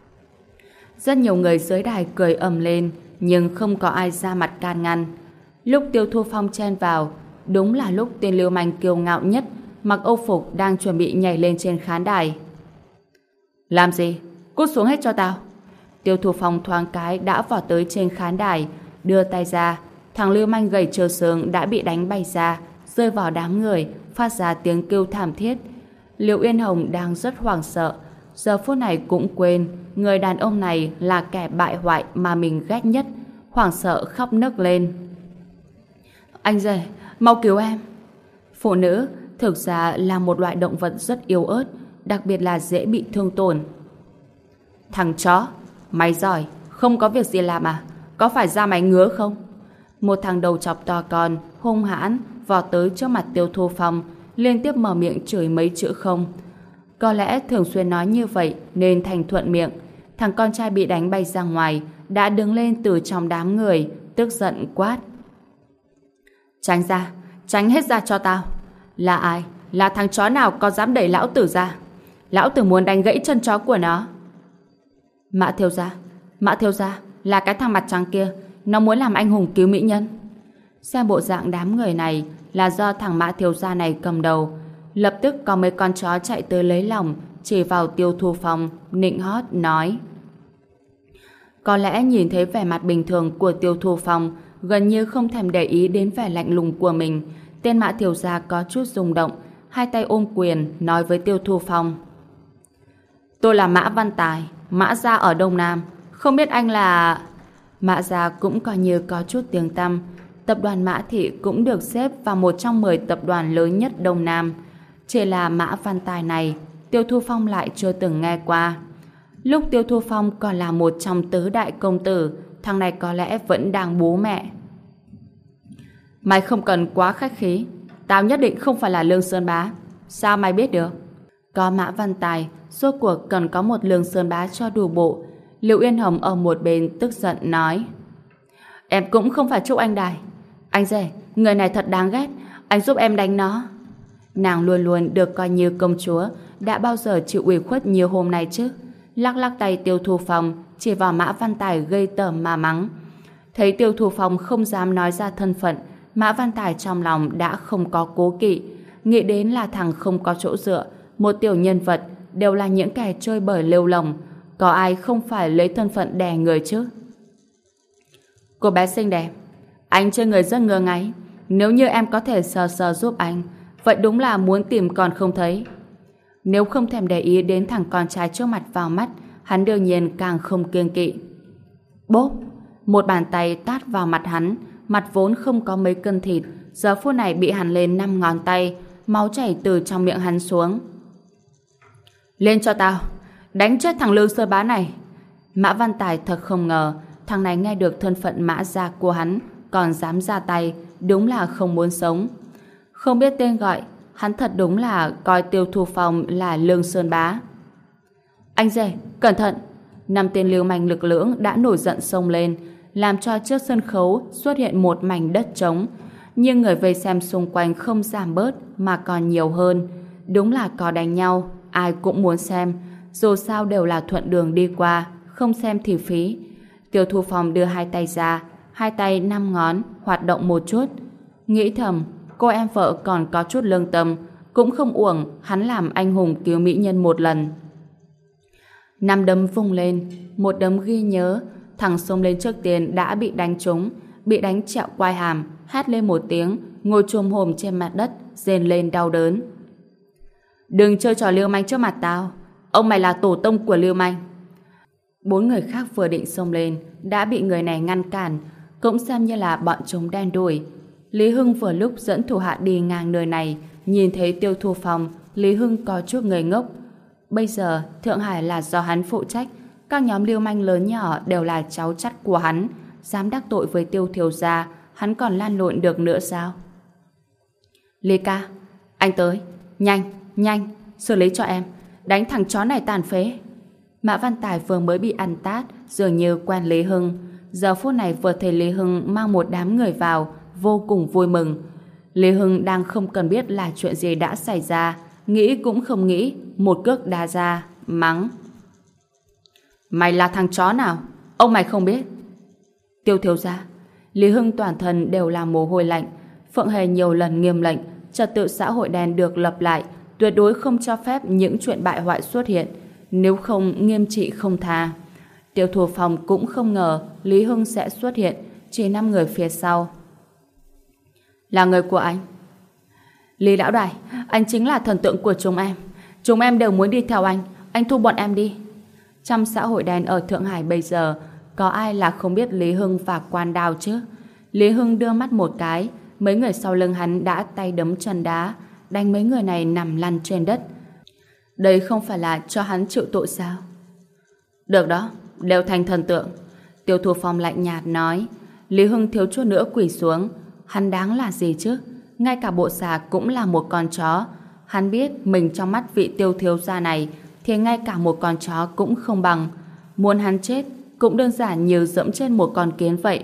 Rất nhiều người dưới đài cười ầm lên, nhưng không có ai ra mặt can ngăn. Lúc Tiêu Thu Phong chen vào, đúng là lúc tên lưu manh kiêu ngạo nhất, mặc âu phục đang chuẩn bị nhảy lên trên khán đài. Làm gì? Cút xuống hết cho tao! Tiêu Thu Phong thoáng cái đã vọt tới trên khán đài, đưa tay ra. Thằng lưu manh gầy trơ xương đã bị đánh bay ra, rơi vào đám người, phát ra tiếng kêu thảm thiết. Liệu Yên Hồng đang rất hoảng sợ, giờ phút này cũng quên người đàn ông này là kẻ bại hoại mà mình ghét nhất, hoảng sợ khóc nấc lên. Anh rể, mau cứu em! Phụ nữ thực ra là một loại động vật rất yếu ớt, đặc biệt là dễ bị thương tổn. Thằng chó, mày giỏi, không có việc gì làm à? Có phải da mày ngứa không? Một thằng đầu chọc to con, hung hãn, vọt tới trước mặt Tiêu Thu Phong, liên tiếp mở miệng chửi mấy chữ không. Có lẽ thường xuyên nói như vậy nên thành thuận miệng. Thằng con trai bị đánh bay ra ngoài đã đứng lên từ trong đám người, tức giận quát. Tránh ra, tránh hết ra cho tao. Là ai? Là thằng chó nào có dám đẩy lão tử ra? Lão tử muốn đánh gãy chân chó của nó. Mã thiếu gia, là cái thằng mặt trắng kia, nó muốn làm anh hùng cứu mỹ nhân. Xem bộ dạng đám người này là do thằng Mã thiếu gia này cầm đầu. Lập tức có mấy con chó chạy tới lấy lòng, chỉ vào Tiêu Thu Phong, nịnh hót nói. Có lẽ nhìn thấy vẻ mặt bình thường của Tiêu Thu Phong, gần như không thèm để ý đến vẻ lạnh lùng của mình, tên Mã thiếu gia có chút rung động, hai tay ôm quyền nói với Tiêu Thu Phong. Tôi là Mã Văn Tài, Mã gia ở Đông Nam, không biết anh là... Mã gia cũng coi như có chút tiếng tăm. Tập đoàn Mã Thị cũng được xếp vào một trong 10 tập đoàn lớn nhất Đông Nam. Chỉ là Mã Văn Tài này, Tiêu Thu Phong lại chưa từng nghe qua. Lúc Tiêu Thu Phong còn là một trong tứ đại công tử, thằng này có lẽ vẫn đang bú mẹ. Mày không cần quá khách khí, tao nhất định không phải là Lương Sơn Bá. Sao mày biết được? Có Mã Văn Tài, rốt cuộc cần có một Lương Sơn Bá cho đủ bộ. Liệu Yên Hồng ở một bên tức giận nói. Em cũng không phải Trúc Anh Đài. Anh rể, người này thật đáng ghét, anh giúp em đánh nó. Nàng luôn luôn được coi như công chúa, đã bao giờ chịu ủy khuất nhiều hôm nay chứ? Lắc lắc tay Tiêu Thu Phong, chỉ vào Mã Văn Tài gây tởm mà mắng. Thấy Tiêu Thu Phong không dám nói ra thân phận, Mã Văn Tài trong lòng đã không có cố kỵ, nghĩ đến là thằng không có chỗ dựa, một tiểu nhân vật đều là những kẻ chơi bời lêu lồng, có ai không phải lấy thân phận đè người chứ? Cô bé xinh đẹp, anh chơi người rất ngơ ngáy, nếu như em có thể sờ sờ giúp anh, vậy đúng là muốn tìm còn không thấy. Nếu không thèm để ý đến thằng con trai trước mặt vào mắt, hắn đương nhiên càng không kiêng kỵ. Bốp! Một bàn tay tát vào mặt hắn, mặt vốn không có mấy cân thịt, giờ phút này bị hắn lên 5 ngón tay, máu chảy từ trong miệng hắn xuống. Lên cho tao! Đánh chết thằng Lương Sơn Bá này! Mã Văn Tài thật không ngờ, thằng này nghe được thân phận Mã gia của hắn, còn dám ra tay, đúng là không muốn sống. Không biết tên gọi, hắn thật đúng là coi Tiêu Thu Phong là Lương Sơn Bá. Anh rể, cẩn thận! 5 tên lưu manh lực lưỡng đã nổi giận xông lên, làm cho trước sân khấu xuất hiện một mảnh đất trống. Nhưng người vây xem xung quanh không giảm bớt mà còn nhiều hơn. Đúng là có đánh nhau, ai cũng muốn xem. Dù sao đều là thuận đường đi qua, không xem thì phí. Tiêu Thu Phong đưa hai tay ra, hai tay 5 ngón hoạt động một chút. Nghĩ thầm, cô em vợ còn có chút lương tâm, cũng không uổng hắn làm anh hùng cứu mỹ nhân một lần. 5 đấm vung lên, một đấm ghi nhớ, thằng xông lên trước tiên đã bị đánh trúng, bị đánh trẹo quai hàm, hét lên một tiếng, ngồi chồm hổm trên mặt đất, rên lên đau đớn. Đừng chơi trò lưu manh trước mặt tao, ông mày là tổ tông của lưu manh. 4 người khác vừa định xông lên, đã bị người này ngăn cản, cũng xem như là bọn chúng đen đuổi. Lý Hưng vừa lúc dẫn thủ hạ đi ngang nơi này, nhìn thấy Tiêu Thu Phong, Lý Hưng có chút ngây ngốc. Bây giờ, Thượng Hải là do hắn phụ trách, các nhóm lưu manh lớn nhỏ đều là cháu chắt của hắn, dám đắc tội với Tiêu thiếu gia, hắn còn lan lộn được nữa sao? Lý ca, anh tới, nhanh, xử lý cho em, đánh thằng chó này tàn phế. Mã Văn Tài vừa mới bị ăn tát, dường như quen Lý Hưng. Giờ phút này vừa thấy Lý Hưng mang một đám người vào, vô cùng vui mừng. Lý Hưng đang không cần biết là chuyện gì đã xảy ra, nghĩ cũng không nghĩ, một cước đá ra, mắng. Mày là thằng chó nào? Ông mày không biết. Tiêu thiếu gia. Lý Hưng toàn thân đều là mồ hôi lạnh. Phượng Hề nhiều lần nghiêm lệnh, trật tự xã hội đen được lập lại, tuyệt đối không cho phép những chuyện bại hoại xuất hiện, nếu không nghiêm trị không tha. Tiêu Thu Phong cũng không ngờ Lý Hưng sẽ xuất hiện, chỉ 5 người phía sau. Là người của anh. Lý lão đại, anh chính là thần tượng của chúng em đều muốn đi theo anh thu bọn em đi. Trong xã hội đen ở Thượng Hải bây giờ, có ai là không biết Lý Hưng và Quan Đao chứ? Lý Hưng đưa mắt một cái, mấy người sau lưng hắn đã tay đấm chân đá, đánh mấy người này nằm lăn trên đất. Đây không phải là cho hắn chịu tội sao? Được đó, đều thành thần tượng. Tiêu Thu Phong lạnh nhạt nói. Lý Hưng thiếu chút nữa quỳ xuống. Hắn đáng là gì chứ? Ngay cả bộ xà cũng là một con chó. Hắn biết mình trong mắt vị Tiêu thiếu gia này thì ngay cả một con chó cũng không bằng. Muốn hắn chết cũng đơn giản như dẫm trên một con kiến vậy.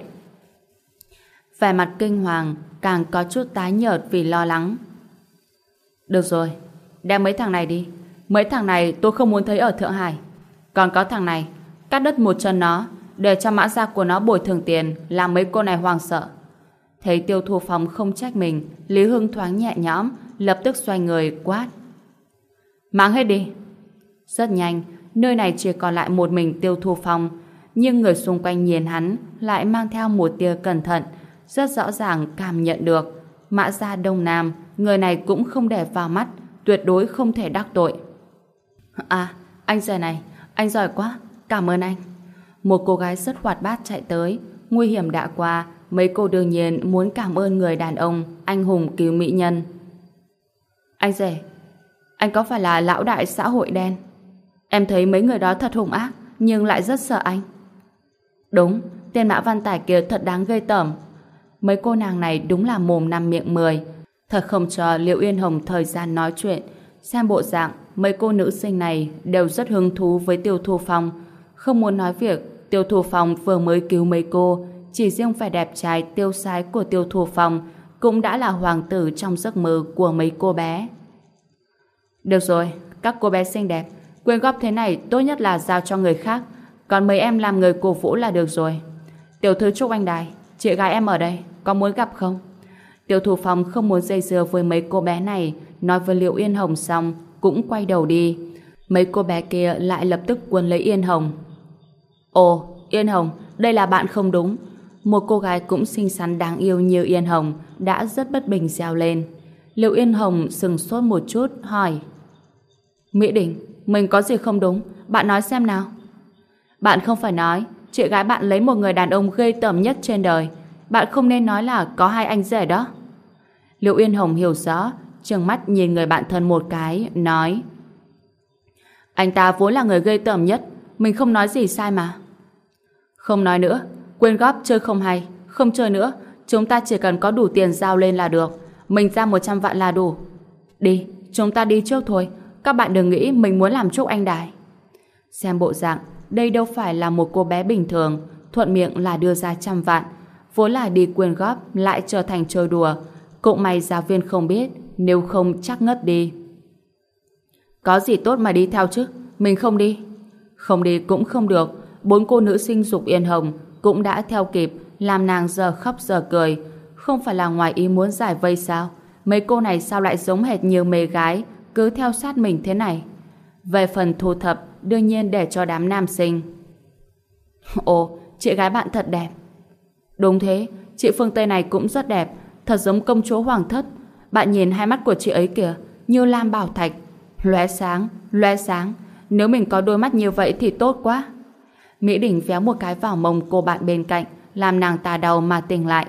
Vẻ mặt kinh hoàng càng có chút tái nhợt vì lo lắng. Được rồi, đem mấy thằng này đi. Mấy thằng này tôi không muốn thấy ở Thượng Hải. Còn có thằng này, cắt đứt một chân nó, để cho mã gia của nó bồi thường tiền, làm mấy cô này hoang sợ. Thấy Tiêu Thu Phong không trách mình, Lý Hưng thoáng nhẹ nhõm, lập tức xoay người quát. Mang hết đi. Rất nhanh, nơi này chỉ còn lại một mình Tiêu Thu Phong, nhưng người xung quanh nhìn hắn lại mang theo một tia cẩn thận, rất rõ ràng cảm nhận được Mã gia Đông Nam, người này cũng không để vào mắt, tuyệt đối không thể đắc tội. À, anh rể này, anh giỏi quá, cảm ơn anh. Một cô gái rất hoạt bát chạy tới, nguy hiểm đã qua, mấy cô đương nhiên muốn cảm ơn người đàn ông anh hùng cứu mỹ nhân. Anh rể, anh có phải là lão đại xã hội đen? Em thấy mấy người đó thật hung ác, nhưng lại rất sợ anh. Đúng, tên Mã Văn Tài kia thật đáng ghê tởm. Mấy cô nàng này đúng là mồm 5 miệng 10, thật không cho Liễu Yên Hồng thời gian nói chuyện. Xem bộ dạng, mấy cô nữ sinh này đều rất hứng thú với Tiêu Thu Phong, không muốn nói việc Tiêu Thu Phong vừa mới cứu mấy cô. Chỉ riêng vẻ đẹp trai tiêu sái của Tiêu Thu Phong cũng đã là hoàng tử trong giấc mơ của mấy cô bé. Được rồi, các cô bé xinh đẹp, quyên góp thế này tốt nhất là giao cho người khác, còn mấy em làm người cổ vũ là được rồi. Tiểu thư Trúc Anh Đài, chị gái em ở đây, có muốn gặp không? Tiêu Thu Phong không muốn dây dưa với mấy cô bé này, nói với Liễu Yên Hồng xong cũng quay đầu đi. Mấy cô bé kia lại lập tức quấn lấy Yên Hồng. Ồ, Yên Hồng, đây là bạn không đúng. Một cô gái cũng xinh xắn đáng yêu như Yên Hồng đã rất bất bình reo lên. Liễu Yên Hồng sừng sốt một chút hỏi. Mỹ Đình, mình có gì không đúng? Bạn nói xem nào. Bạn không phải nói chị gái bạn lấy một người đàn ông ghê tởm nhất trên đời. Bạn không nên nói là có 2 anh rể đó. Liễu Yên Hồng hiểu rõ, trừng mắt nhìn người bạn thân một cái, nói. Anh ta vốn là người ghê tởm nhất, mình không nói gì sai mà. Không nói nữa, quyên góp chơi không hay, không chơi nữa, chúng ta chỉ cần có đủ tiền giao lên là được, mình ra 100 vạn là đủ. Đi, chúng ta đi trước thôi, các bạn đừng nghĩ mình muốn làm Trúc Anh Đài. Xem bộ dạng, đây đâu phải là một cô bé bình thường, thuận miệng là đưa ra 100 vạn, vốn là đi quyên góp lại trở thành chơi đùa. Cũng may giáo viên không biết, nếu không chắc ngất đi. Có gì tốt mà đi theo chứ, mình không đi. Không đi cũng không được. 4 cô nữ sinh dục Yên Hồng cũng đã theo kịp, làm nàng giờ khóc giờ cười. Không phải là ngoài ý muốn giải vây sao? Mấy cô này sao lại giống hệt như mê gái, cứ theo sát mình thế này? Về phần thu thập, đương nhiên để cho đám nam sinh. Ồ, chị gái bạn thật đẹp. Đúng thế, chị phương Tây này cũng rất đẹp, thật giống công chúa hoàng thất. Bạn nhìn hai mắt của chị ấy kìa, như lam bảo thạch, lóe sáng, lóe sáng. Nếu mình có đôi mắt như vậy thì tốt quá. Mỹ Đình véo một cái vào mông cô bạn bên cạnh, làm nàng ta đau mà tỉnh lại.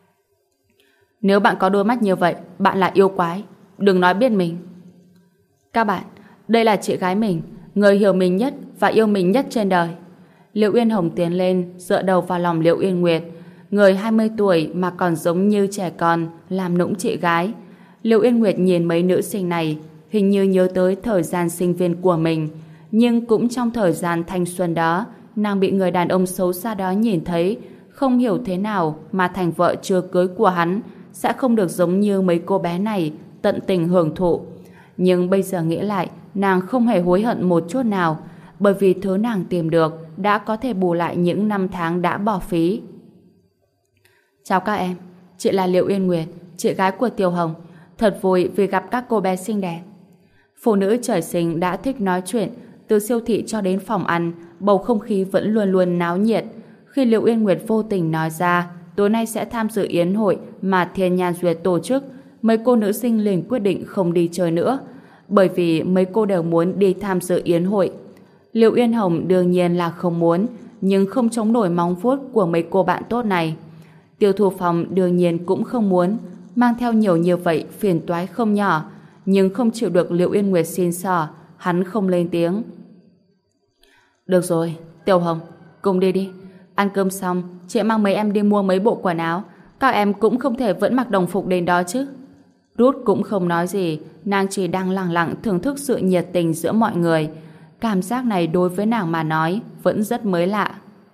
Nếu bạn có đôi mắt như vậy, bạn là yêu quái, đừng nói biết mình. Các bạn, đây là chị gái mình, người hiểu mình nhất và yêu mình nhất trên đời. Liễu Yên Hồng tiến lên, dựa đầu vào lòng Liễu Yên Nguyệt. Người 20 tuổi mà còn giống như trẻ con, làm nũng chị gái. Liễu Yên Nguyệt nhìn mấy nữ sinh này, hình như nhớ tới thời gian sinh viên của mình. Nhưng cũng trong thời gian thanh xuân đó, nàng bị người đàn ông xấu xa đó nhìn thấy, không hiểu thế nào mà thành vợ chưa cưới của hắn sẽ không được giống như mấy cô bé này tận tình hưởng thụ. Nhưng bây giờ nghĩ lại, nàng không hề hối hận một chút nào, bởi vì thứ nàng tìm được đã có thể bù lại những năm tháng đã bỏ phí. Chào các em, chị là Liệu Yên Nguyệt, chị gái của Tiêu Hồng. Thật vui vì gặp các cô bé xinh đẹp. Phụ nữ trời sinh đã thích nói chuyện, từ siêu thị cho đến phòng ăn, bầu không khí vẫn luôn luôn náo nhiệt. Khi Liệu Yên Nguyệt vô tình nói ra tối nay sẽ tham dự yến hội mà Thiên Nhan Duyệt tổ chức, mấy cô nữ sinh liền quyết định không đi chơi nữa, bởi vì mấy cô đều muốn đi tham dự yến hội. Liệu Yên Hồng đương nhiên là không muốn, nhưng không chống nổi móng vuốt của mấy cô bạn tốt này. Tiêu Thu Phong đương nhiên cũng không muốn, mang theo nhiều như vậy phiền toái không nhỏ, nhưng không chịu được Liệu Yên Nguyệt xin xỏ, hắn không lên tiếng. Được rồi, Tiêu Hồng, cùng đi đi. Ăn cơm xong, chị mang mấy em đi mua mấy bộ quần áo. Các em cũng không thể vẫn mặc đồng phục đến đó chứ. Ruth cũng không nói gì, nàng chỉ đang lặng lặng thưởng thức sự nhiệt tình giữa mọi người. Cảm giác này đối với nàng mà nói vẫn rất mới lạ.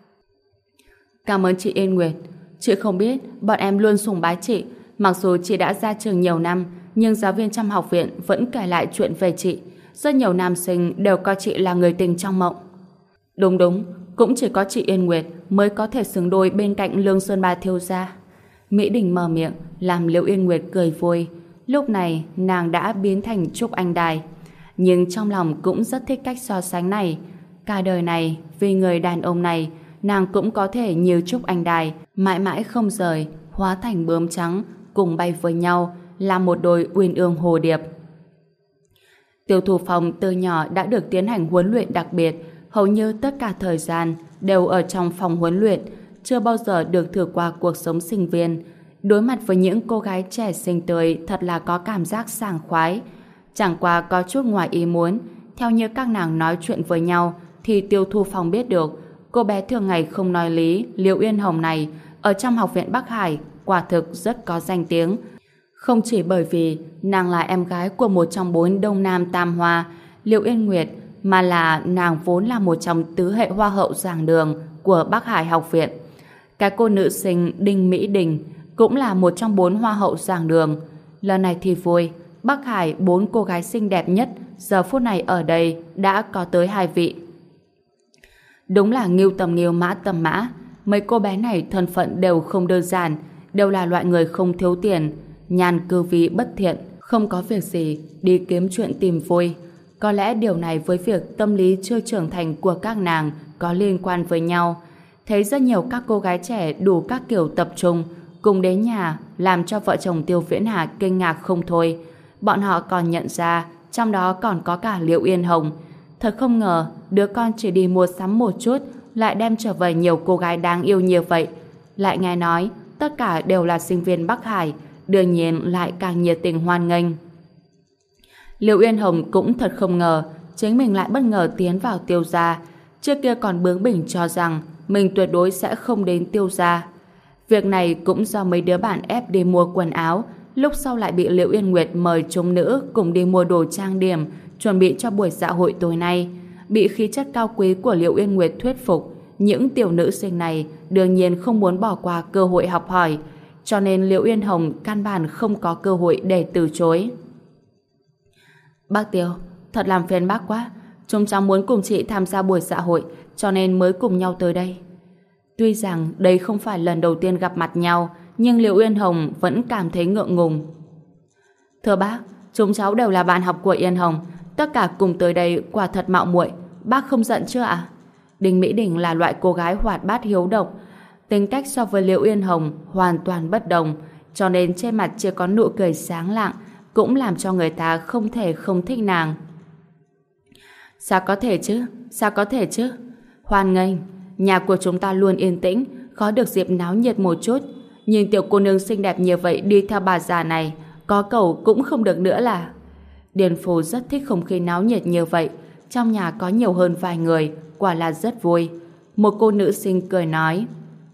Cảm ơn chị Yên Nguyệt. Chị không biết, bọn em luôn sùng bái chị. Mặc dù chị đã ra trường nhiều năm, nhưng giáo viên trong học viện vẫn kể lại chuyện về chị. Rất nhiều nam sinh đều coi chị là người tình trong mộng. Đúng, cũng chỉ có chị Yên Nguyệt mới có thể xứng đôi bên cạnh Lương Sơn Ba thiếu gia. Mỹ Đình mở miệng, làm Liễu Yên Nguyệt cười vui. Lúc này, nàng đã biến thành Trúc Anh Đài. Nhưng trong lòng cũng rất thích cách so sánh này. Cả đời này, vì người đàn ông này, nàng cũng có thể như Trúc Anh Đài, mãi mãi không rời, hóa thành bướm trắng, cùng bay với nhau, là một đôi uyên ương hồ điệp. Tiêu Thu Phong từ nhỏ đã được tiến hành huấn luyện đặc biệt, hầu như tất cả thời gian đều ở trong phòng huấn luyện, chưa bao giờ được thử qua cuộc sống sinh viên. Đối mặt với những cô gái trẻ xinh tươi thật là có cảm giác sảng khoái. Chẳng qua có chút ngoài ý muốn, theo như các nàng nói chuyện với nhau thì Tiêu Thu Phong biết được cô bé thường ngày không nói lý Liễu Yên Hồng này ở trong học viện Bắc Hải quả thực rất có danh tiếng. Không chỉ bởi vì nàng là em gái của một trong 4 Đông Nam Tam Hoa, Liễu Yên Nguyệt, mà là nàng vốn là một trong tứ hệ hoa hậu giảng đường của Bắc Hải học viện. Cái cô nữ sinh Đinh Mỹ Đình cũng là một trong 4 hoa hậu giảng đường. Lần này thì vui, Bắc Hải 4 cô gái xinh đẹp nhất giờ phút này ở đây đã có tới 2 vị. Đúng là ngưu tầm ngưu mã tầm mã. Mấy cô bé này thân phận đều không đơn giản, đều là loại người không thiếu tiền, nhàn cư vi bất thiện, không có việc gì đi kiếm chuyện tìm vui. Có lẽ điều này với việc tâm lý chưa trưởng thành của các nàng có liên quan với nhau. Thấy rất nhiều các cô gái trẻ đủ các kiểu tập trung cùng đến nhà, làm cho vợ chồng Tiêu Viễn Hà kinh ngạc không thôi. Bọn họ còn nhận ra trong đó còn có cả Liễu Yên Hồng. Thật không ngờ đứa con chỉ đi mua sắm một chút lại đem trở về nhiều cô gái đáng yêu như vậy. Lại nghe nói tất cả đều là sinh viên Bắc Hải, đương nhiên lại càng nhiệt tình hoan nghênh. Liễu Yên Hồng cũng thật không ngờ chính mình lại bất ngờ tiến vào Tiêu gia. Trước kia còn bướng bỉnh cho rằng mình tuyệt đối sẽ không đến Tiêu gia. Việc này cũng do mấy đứa bạn ép đi mua quần áo, lúc sau lại bị Liễu Yên Nguyệt mời chúng nữ cùng đi mua đồ trang điểm, chuẩn bị cho buổi dạ hội tối nay. Bị khí chất cao quý của Liễu Yên Nguyệt thuyết phục, những tiểu nữ sinh này đương nhiên không muốn bỏ qua cơ hội học hỏi, cho nên Liễu Yên Hồng căn bản không có cơ hội để từ chối. Bác Tiêu, thật làm phiền bác quá. Chúng cháu muốn cùng chị tham gia buổi dạ hội, cho nên mới cùng nhau tới đây. Tuy rằng đây không phải lần đầu tiên gặp mặt nhau, nhưng Liễu Yên Hồng vẫn cảm thấy ngượng ngùng. Thưa bác, chúng cháu đều là bạn học của Yên Hồng, tất cả cùng tới đây quả thật mạo muội, bác không giận chưa ạ? Đinh Mỹ Đình là loại cô gái hoạt bát hiếu động, tính cách so với Liễu Yên Hồng hoàn toàn bất đồng, cho nên trên mặt chỉ có nụ cười sáng lạng, cũng làm cho người ta không thể không thích nàng. Sao có thể chứ? Sao có thể chứ? Hoan nghênh, nhà của chúng ta luôn yên tĩnh, khó được dịp náo nhiệt một chút. Nhìn tiểu cô nương xinh đẹp như vậy đi theo bà già này, có cầu cũng không được nữa là. Điền Phù rất thích không khí náo nhiệt như vậy, trong nhà có nhiều hơn vài người, quả là rất vui. Một cô nữ sinh cười nói: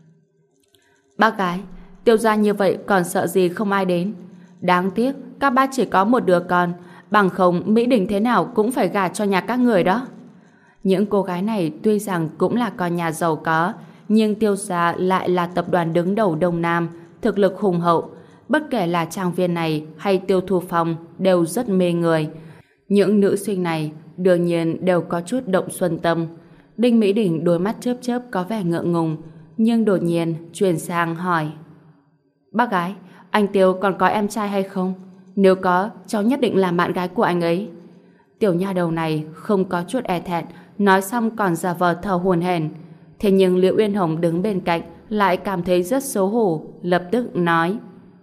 Bác gái, Tiêu gia như vậy còn sợ gì không ai đến. Đáng tiếc các bác chỉ có một đứa con, bằng không Mỹ Đình thế nào cũng phải gả cho nhà các người đó. Những cô gái này tuy rằng cũng là con nhà giàu có, nhưng Tiêu gia lại là tập đoàn đứng đầu Đông Nam, thực lực hùng hậu. Bất kể là Trang Viên này hay Tiêu Thu Phong đều rất mê người. Những nữ sinh này đương nhiên đều có chút động xuân tâm. Đinh Mỹ Đình đôi mắt chớp chớp có vẻ ngượng ngùng, nhưng đột nhiên chuyển sang hỏi: Bác gái, anh Tiêu còn có em trai hay không? Nếu có, cháu nhất định là bạn gái của anh ấy. Tiểu nha đầu này không có chút e thẹn, nói xong còn giả vờ thở hổn hển. Thế nhưng Liễu Uyên Hồng đứng bên cạnh lại cảm thấy rất xấu hổ, lập tức nói: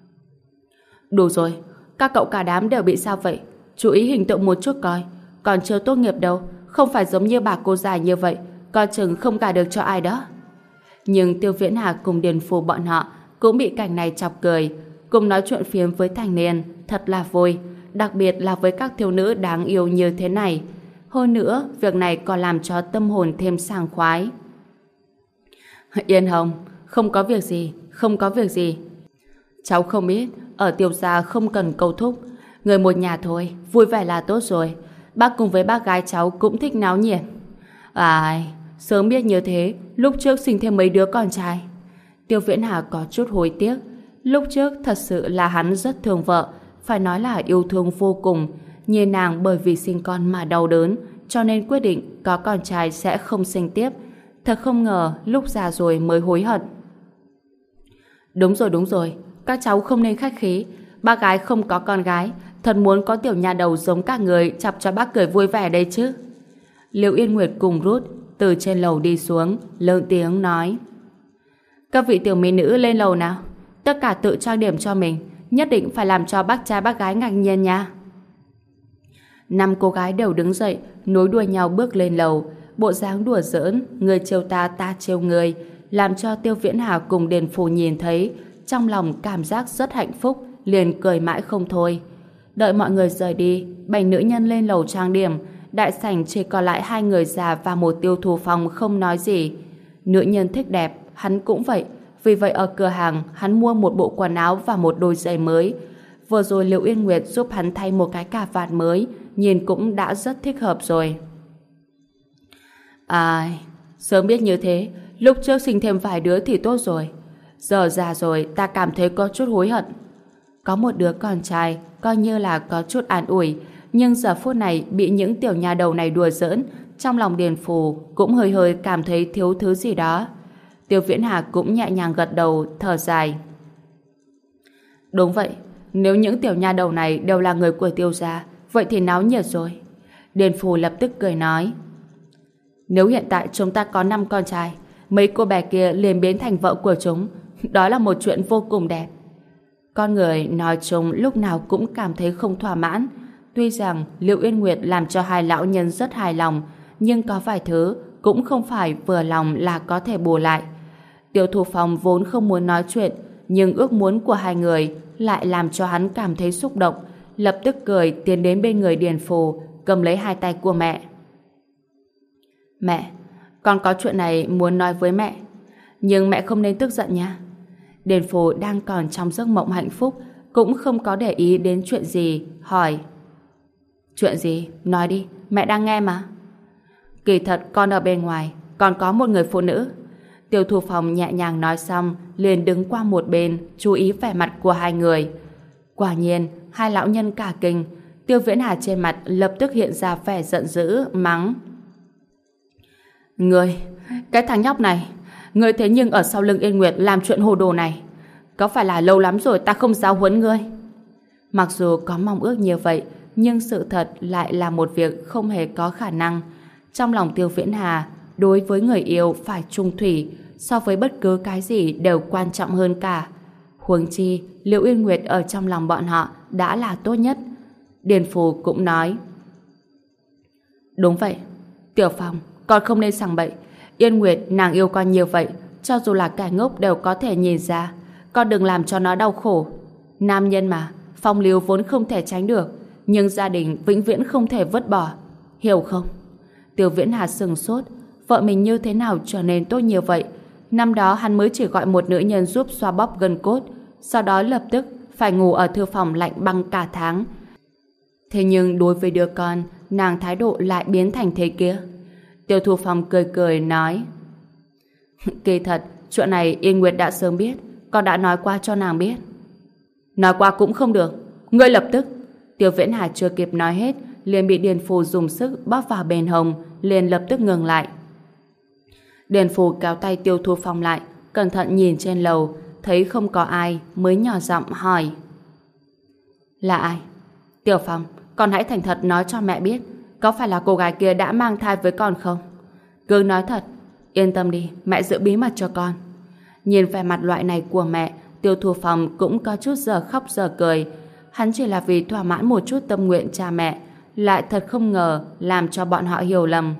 Đủ rồi, các cậu cả đám đều bị sao vậy? Chú ý hình tượng một chút coi, còn chưa tốt nghiệp đâu, không phải giống như bà cô già như vậy, coi chừng không gả được cho ai đó. Nhưng Tiêu Viễn Hà cùng Điền Phù bọn họ cũng bị cảnh này chọc cười, cùng nói chuyện phiếm với thanh niên, thật là vui, đặc biệt là với các thiếu nữ đáng yêu như thế này. Hơn nữa, việc này còn làm cho tâm hồn thêm sảng khoái. Yên Hồng, không có việc gì, không có việc gì. Cháu không biết, ở Tiêu gia không cần câu thúc, người một nhà thôi, vui vẻ là tốt rồi. Bác cùng với bác gái cháu cũng thích náo nhiệt. Ai, sớm biết như thế, lúc trước sinh thêm mấy đứa con trai. Tiêu Viễn Hà có chút hối tiếc. Lúc trước thật sự là hắn rất thương vợ, phải nói là yêu thương vô cùng. Nhìn nàng bởi vì sinh con mà đau đớn, cho nên quyết định có con trai sẽ không sinh tiếp. Thật không ngờ lúc già rồi mới hối hận. Đúng rồi, các cháu không nên khách khí. Bác gái không có con gái, thật muốn có tiểu nha đầu giống các người chọc cho bác cười vui vẻ đây chứ. Liễu Yên Nguyệt cùng Ruth từ trên lầu đi xuống, lớn tiếng nói: Các vị tiểu mỹ nữ lên lầu nào, tất cả tự trang điểm cho mình, nhất định phải làm cho bác trai bác gái ngạc nhiên nha. 5 cô gái đều đứng dậy, nối đuôi nhau bước lên lầu, bộ dáng đùa giỡn, người trêu ta trêu người, làm cho Tiêu Viễn Hà cùng Điền Phù nhìn thấy, trong lòng cảm giác rất hạnh phúc, liền cười mãi không thôi. Đợi mọi người rời đi, 7 nữ nhân lên lầu trang điểm, đại sảnh chỉ còn lại 2 người già và một Tiêu Thu Phong không nói gì. Nữ nhân thích đẹp, hắn cũng vậy, vì vậy ở cửa hàng hắn mua một bộ quần áo và một đôi giày mới. Vừa rồi Liễu Yên Nguyệt giúp hắn thay một cái cà vạt mới, nhìn cũng đã rất thích hợp rồi. Ai, sớm biết như thế, lúc trước sinh thêm vài đứa thì tốt rồi. Giờ già rồi ta cảm thấy có chút hối hận. Có một đứa con trai, coi như là có chút an ủi, nhưng giờ phút này bị những tiểu nha đầu này đùa giỡn, trong lòng Điền Phù cũng hơi hơi cảm thấy thiếu thứ gì đó. Tiêu Viễn Hà cũng nhẹ nhàng gật đầu, thở dài. Đúng vậy, nếu những tiểu nha đầu này đều là người của Tiêu gia, vậy thì náo nhiệt rồi. Điền Phù lập tức cười nói: Nếu hiện tại chúng ta có 5 con trai, mấy cô bé kia liền biến thành vợ của chúng, đó là một chuyện vô cùng đẹp. Con người nói chung lúc nào cũng cảm thấy không thỏa mãn. Tuy rằng Liễu Yên Nguyệt làm cho 2 lão nhân rất hài lòng, nhưng có vài thứ cũng không phải vừa lòng là có thể bù lại. Tiêu Thu Phong vốn không muốn nói chuyện, nhưng ước muốn của 2 người lại làm cho hắn cảm thấy xúc động, lập tức cười tiến đến bên người Điền Phù, cầm lấy 2 tay của mẹ. Mẹ, con có chuyện này muốn nói với mẹ, nhưng mẹ không nên tức giận nha. Điền Phù đang còn trong giấc mộng hạnh phúc, cũng không có để ý đến chuyện gì, hỏi: Chuyện gì? Nói đi, mẹ đang nghe mà. Kỳ thật con ở bên ngoài còn có một người phụ nữ. Tiêu Thu Phong nhẹ nhàng nói xong, liền đứng qua một bên, chú ý vẻ mặt của 2 người. Quả nhiên, 2 lão nhân cả kinh. Tiêu Viễn Hà trên mặt lập tức hiện ra vẻ giận dữ, mắng: Ngươi, cái thằng nhóc này, ngươi thế nhưng ở sau lưng Yên Nguyệt làm chuyện hồ đồ này. Có phải là lâu lắm rồi ta không giáo huấn ngươi? Mặc dù có mong ước như vậy, nhưng sự thật lại là một việc không hề có khả năng. Trong lòng Tiêu Viễn Hà, đối với người yêu phải trung thủy, so với bất cứ cái gì đều quan trọng hơn cả. Huống chi, Liễu Yên Nguyệt ở trong lòng bọn họ đã là tốt nhất. Điền Phù cũng nói: Đúng vậy, Tiểu Phong, con không nên sằng bậy. Yên Nguyệt nàng yêu con nhiều vậy, cho dù là kẻ ngốc đều có thể nhìn ra. Con đừng làm cho nó đau khổ. Nam nhân mà, phong lưu vốn không thể tránh được, nhưng gia đình vĩnh viễn không thể vứt bỏ, hiểu không? Tiêu Viễn Hà sừng sốt, vợ mình như thế nào trở nên tốt như vậy? Năm đó hắn mới chỉ gọi một nữ nhân giúp xoa bóp gân cốt, sau đó lập tức phải ngủ ở thư phòng lạnh băng cả tháng. Thế nhưng đối với đứa con, nàng thái độ lại biến thành thế kia. Tiêu Thu Phong cười cười nói: Kỳ thật, chuyện này Yên Nguyệt đã sớm biết, con đã nói qua cho nàng biết. Nói qua cũng không được, ngươi lập tức. Tiêu Viễn Hà chưa kịp nói hết, liền bị Điền Phù dùng sức bóp vào bên hông, liền lập tức ngừng lại. Điền Phù kéo tay Tiêu Thu Phong lại, cẩn thận nhìn trên lầu, thấy không có ai, mới nhỏ giọng hỏi: Là ai? Tiểu Phong, con hãy thành thật nói cho mẹ biết, có phải là cô gái kia đã mang thai với con không? Cứ nói thật, yên tâm đi, mẹ giữ bí mật cho con. Nhìn vẻ mặt loại này của mẹ, Tiêu Thu Phong cũng có chút giờ khóc giờ cười. Hắn chỉ là vì thỏa mãn một chút tâm nguyện cha mẹ, lại thật không ngờ làm cho bọn họ hiểu lầm.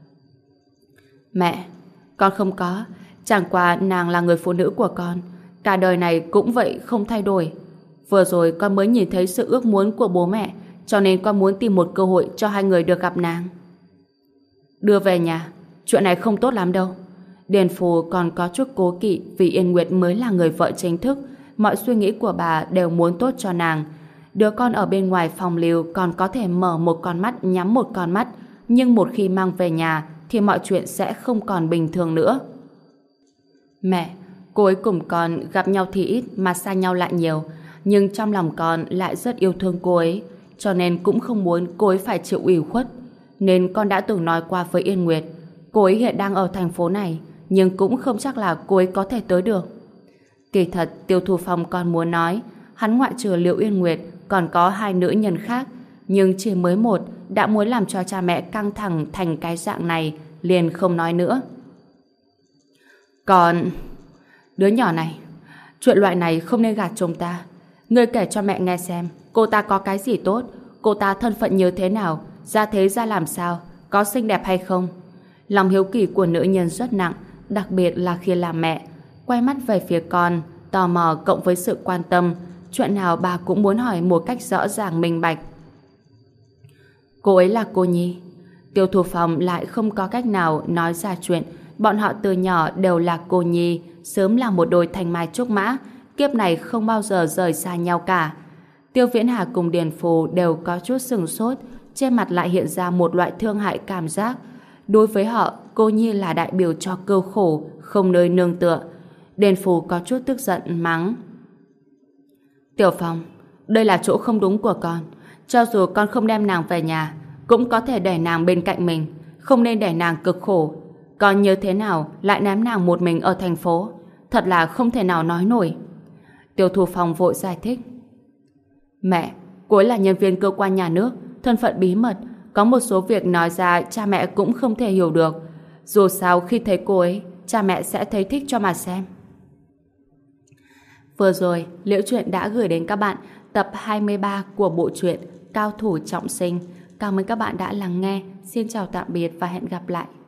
Mẹ, con không có, chẳng qua nàng là người phụ nữ của con, cả đời này cũng vậy không thay đổi. Vừa rồi con mới nhìn thấy sự ước muốn của bố mẹ, cho nên con muốn tìm một cơ hội cho hai người được gặp nàng. Đưa về nhà, chuyện này không tốt lắm đâu. Điền Phù còn có chút cố kỵ vì Yên Nguyệt mới là người vợ chính thức, mọi suy nghĩ của bà đều muốn tốt cho nàng. Đứa con ở bên ngoài phòng lưu còn có thể mở một con mắt nhắm một con mắt, nhưng một khi mang về nhà thì mọi chuyện sẽ không còn bình thường nữa. Mẹ, cô ấy cùng con gặp nhau thì ít mà xa nhau lại nhiều, nhưng trong lòng con lại rất yêu thương cô ấy, cho nên cũng không muốn cô ấy phải chịu ủy khuất. Nên con đã từng nói qua với Yên Nguyệt, cô ấy hiện đang ở thành phố này, nhưng cũng không chắc là cô ấy có thể tới được. Kỳ thật, Tiêu Thu Phong còn muốn nói, hắn ngoại trừ Liễu Yên Nguyệt còn có hai nữ nhân khác, nhưng chỉ mới một đã muốn làm cho cha mẹ căng thẳng thành cái dạng này, liền không nói nữa. Còn đứa nhỏ này, chuyện loại này không nên gạt chúng ta. Ngươi kể cho mẹ nghe xem, cô ta có cái gì tốt, cô ta thân phận như thế nào, ra thế ra làm sao, có xinh đẹp hay không. Lòng hiếu kỳ của nữ nhân rất nặng, đặc biệt là khi làm mẹ. Quay mắt về phía con, tò mò cộng với sự quan tâm, chuyện nào bà cũng muốn hỏi một cách rõ ràng minh bạch. Cô ấy là cô Nhi. Tiêu Thu Phong lại không có cách nào nói ra chuyện bọn họ từ nhỏ đều là cô Nhi, sớm là một đôi thanh mai trúc mã, kiếp này không bao giờ rời xa nhau cả. Tiêu Viễn Hà cùng Điền Phù đều có chút sừng sốt, trên mặt lại hiện ra một loại thương hại cảm giác. Đối với họ, cô Nhi là đại biểu cho cơ khổ, không nơi nương tựa. Điền Phù có chút tức giận mắng: Tiểu Phong, đây là chỗ không đúng của con. Cho dù con không đem nàng về nhà, cũng có thể để nàng bên cạnh mình, không nên để nàng cực khổ. Con như thế nào lại ném nàng một mình ở thành phố, thật là không thể nào nói nổi. Tiêu Thu Phong vội giải thích: Mẹ, cô ấy là nhân viên cơ quan nhà nước, thân phận bí mật, có một số việc nói ra cha mẹ cũng không thể hiểu được. Dù sao khi thấy cô ấy, cha mẹ sẽ thấy thích cho mà xem. Vừa rồi, Liễu Chuyện đã gửi đến các bạn tập 23 của bộ truyện Cao Thủ Trọng Sinh. Cảm ơn các bạn đã lắng nghe. Xin chào tạm biệt và hẹn gặp lại.